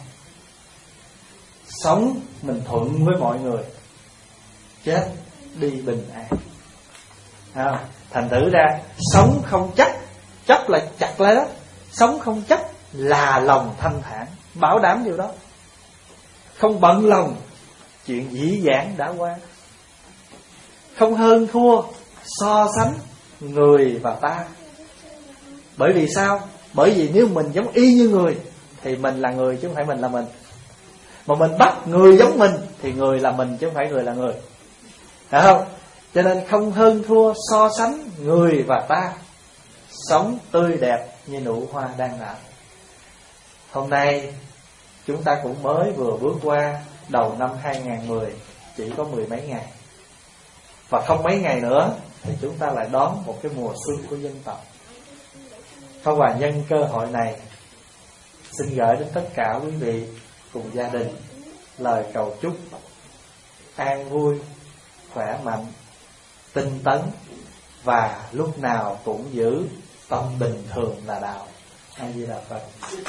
Sống mình thuận với mọi người, chết đi bình an. à, Thành thử ra sống không chấp, chấp là chặt lại đó. Sống không chấp là lòng thanh thản, bảo đảm điều đó. Không bận lòng chuyện dĩ dãn đã qua, không hơn thua so sánh người và ta. Bởi vì sao? Bởi vì nếu mình giống y như người thì mình là người chứ không phải mình là mình. Mà mình bắt người giống mình thì người là mình chứ không phải người là người. Phải không? Cho nên không hơn thua so sánh người và ta, sống tươi đẹp như nụ hoa đang nở. Hôm nay chúng ta cũng mới vừa bước qua đầu năm hai không một không, chỉ có mười mấy ngày. Và không mấy ngày nữa thì chúng ta lại đón một cái mùa xuân của dân tộc. Pháp Hòa nhân cơ hội này xin gửi đến tất cả quý vị cùng gia đình lời cầu chúc an vui, khỏe mạnh, tinh tấn, và lúc nào cũng giữ tâm bình thường là đạo. A Di Đà Phật.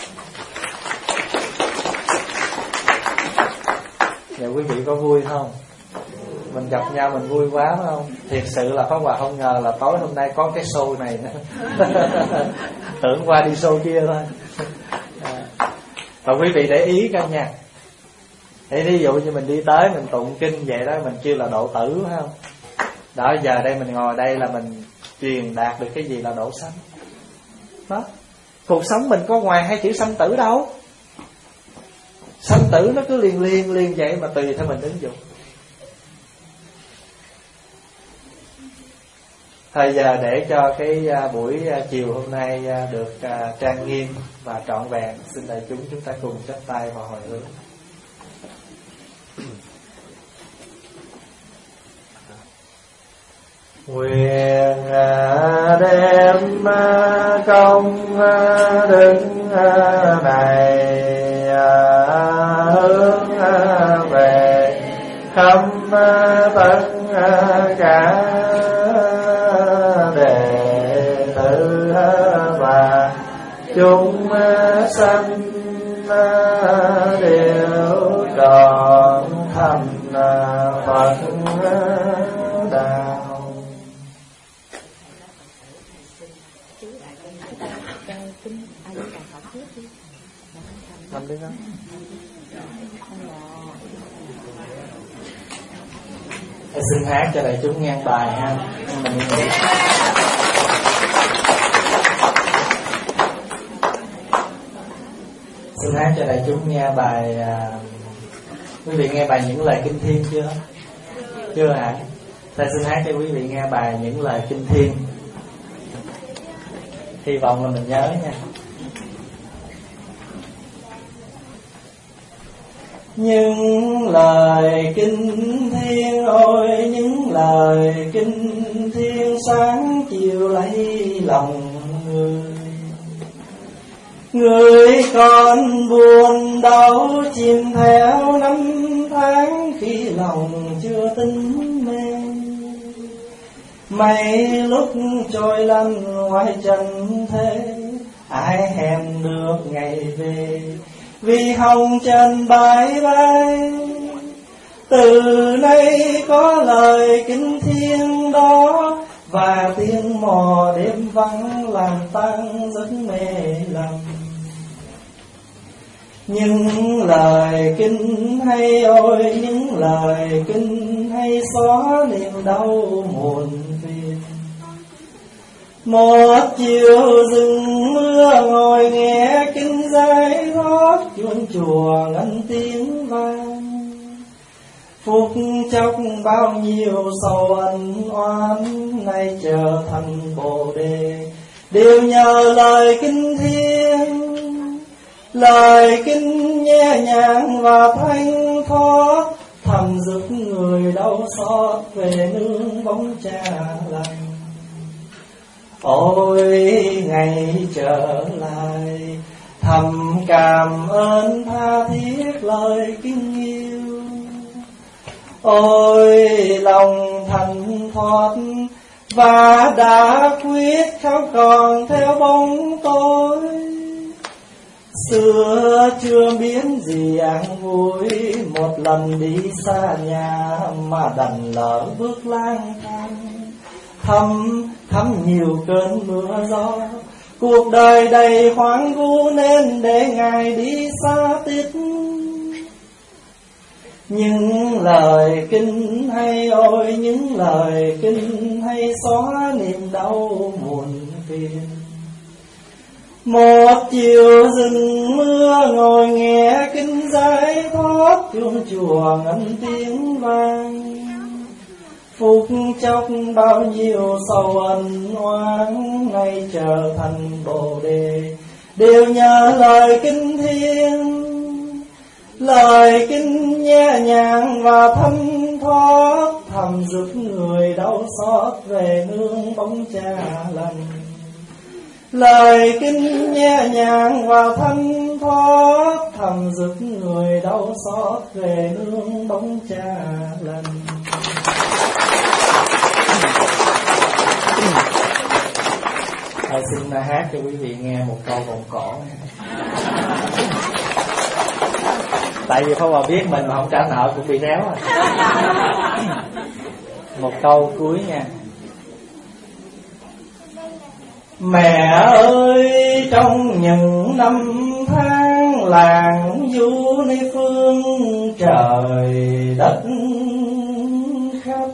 Dạ quý vị có vui không? Mình gặp nhau mình vui quá phải không? Thiệt sự là Pháp Hòa không ngờ là tối hôm nay có cái show này nữa. Tưởng qua đi show kia thôi. Và quý vị để ý coi nha. Thì ví dụ như mình đi tới mình tụng kinh vậy đó, mình kêu là độ tử phải không? Đó, giờ đây mình ngồi đây là mình truyền đạt được cái gì là độ sanh. Đó. Cuộc sống mình có ngoài hai chữ sanh tử đâu. Sanh tử nó cứ liền liền liền vậy, mà tùy theo mình ứng dụng. Thôi giờ để cho cái buổi chiều hôm nay được trang nghiêm và trọn vẹn, xin đại chúng chúng ta cùng chắp tay và hồi hướng. Nguyện đem công đức này hướng về khắp tất cả đệ tử và chúng sanh đều trọn thành Phật đạo. Làm đi không? Tôi xin hát cho đại chúng nghe bài ha. Mình xin hát cho đại chúng nghe bài. À, quý vị nghe bài Những Lời Kinh Thiên chưa? Chưa hả? Tôi xin hát cho quý vị nghe bài Những Lời Kinh Thiên. Hy vọng là mình nhớ nha. Những lời kinh thiên ôi, những lời kinh thiên sáng chiều lấy lòng người. Người còn buồn đau chìm theo năm tháng khi lòng chưa tính mê. Mấy lúc trôi lăn ngoài trần thế, ai hẹn được ngày về, vì hồng trần bãi bay. Từ nay có lời kinh thiên đó, và tiếng mò đêm vắng làm tan giấc mê lầm. Những lời kinh hay ôi, những lời kinh hay xóa niềm đau muộn phiền. Một chiều rừng mưa ngồi nghe kinh giải thoát, chuông chùa ngân tiếng vang. Phút chốc bao nhiêu sầu ân oán, nay trở thành bồ đề, đều nhờ lời kinh thiên. Lời kinh nhẹ nhàng và thanh thoát, thầm giúp người đau xót về nương bóng cha lành. Ôi ngày trở lại, thầm cảm ơn tha thiết lời kinh yêu. Ôi lòng thanh thoát và đã quyết không còn theo bóng tối. Xưa chưa biến gì an vui, một lần đi xa nhà mà đành lỡ bước lang thang. Thấm thấm nhiều cơn mưa gió, cuộc đời đầy hoang vu nên để Ngài đi xa tít. Những lời kinh hay ôi, những lời kinh hay xóa niềm đau muộn phiền. Một chiều rừng mưa ngồi nghe kinh giải thoát, chuông chùa ngân tiếng vang. Phút chốc bao nhiêu sầu ân oán, nay trở thành bồ đề, đều nhờ lời kinh thiên. Lời kinh nhẹ nhàng và thanh thoát, thầm giúp người đau xót về nương bóng cha lành. Lời kinh nhẹ nhàng và thanh thoát, thầm giúp người đau xót về nương bóng cha lành. Tôi xin hát cho quý vị nghe một câu vòng cổ. Tại vì không mà biết mình mà không trả nợ cũng bị réo à. Một câu cuối nha. Mẹ ơi, trong những năm tháng làng du nơi phương trời đất khắp,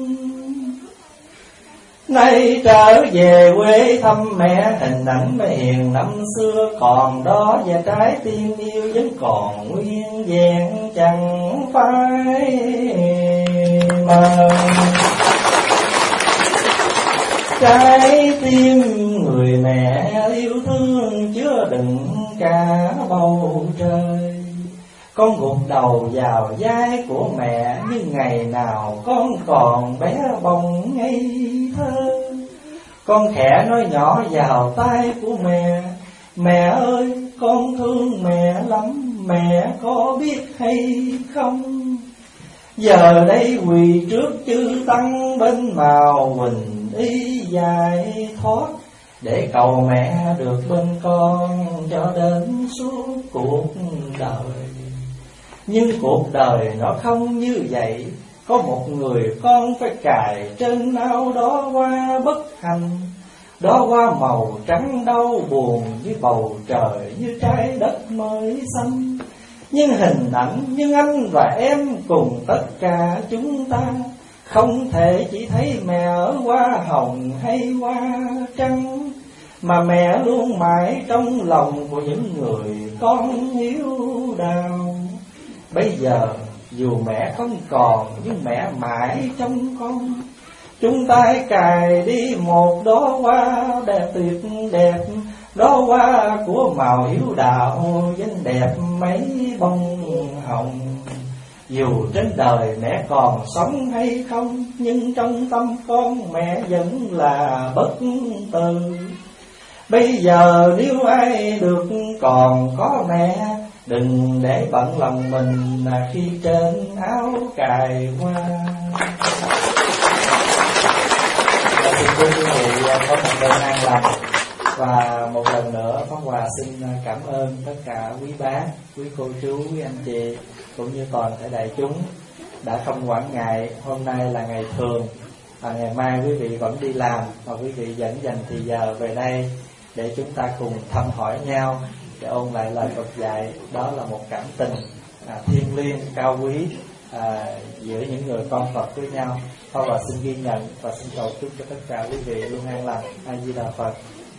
nay trở về quê thăm mẹ, hình ảnh mẹ hiền năm xưa còn đó, và trái tim yêu vẫn còn nguyên vẹn chẳng phai mờ. Trái tim người mẹ yêu thương chứa đựng cả bầu trời. Con gục đầu vào vai của mẹ như ngày nào con còn bé bồng ngây thơ. Con khẽ nói nhỏ vào tai của mẹ: mẹ ơi, con thương mẹ lắm, mẹ có biết hay không? Giờ đây quỳ trước chư tăng bên màu huỳnh y giải thoát, để cầu mẹ được bên con cho đến suốt cuộc đời. Nhưng cuộc đời nó không như vậy. Có một người con phải cài trên áo đó hoa bất hạnh, đó hoa màu trắng đau buồn như bầu trời, như trái đất mới xanh. Nhưng hình ảnh, nhưng anh và em cùng tất cả chúng ta không thể chỉ thấy mẹ ở hoa hồng hay hoa trắng, mà mẹ luôn mãi trong lòng của những người con hiếu đào. Bây giờ dù mẹ không còn, nhưng mẹ mãi trong con. Chúng ta hãy cài đi một đóa hoa đẹp tuyệt đẹp, đóa hoa của màu hiếu đạo, danh đẹp mấy bông hồng. Dù trên đời mẹ còn sống hay không, nhưng trong tâm con mẹ vẫn là bất tử. Bây giờ nếu ai được còn có mẹ, đừng để bận lòng mình khi trên áo cài hoa. Xin quý vị có một đêm an lành. Và một lần nữa Pháp Hòa xin cảm ơn tất cả quý bác, quý cô chú, quý anh chị cũng như toàn thể đại chúng đã không quản ngại. Hôm nay là ngày thường, và ngày mai quý vị vẫn đi làm, và quý vị vẫn dành thì giờ về đây để chúng ta cùng thăm hỏi nhau, để ôn lại lời Phật dạy. Đó là một cảm tình à, thiêng liêng cao quý à, giữa những người con Phật với nhau. Pháp Hòa xin ghi nhận và xin cầu chúc cho tất cả quý vị luôn an lành. A Di Đà Phật.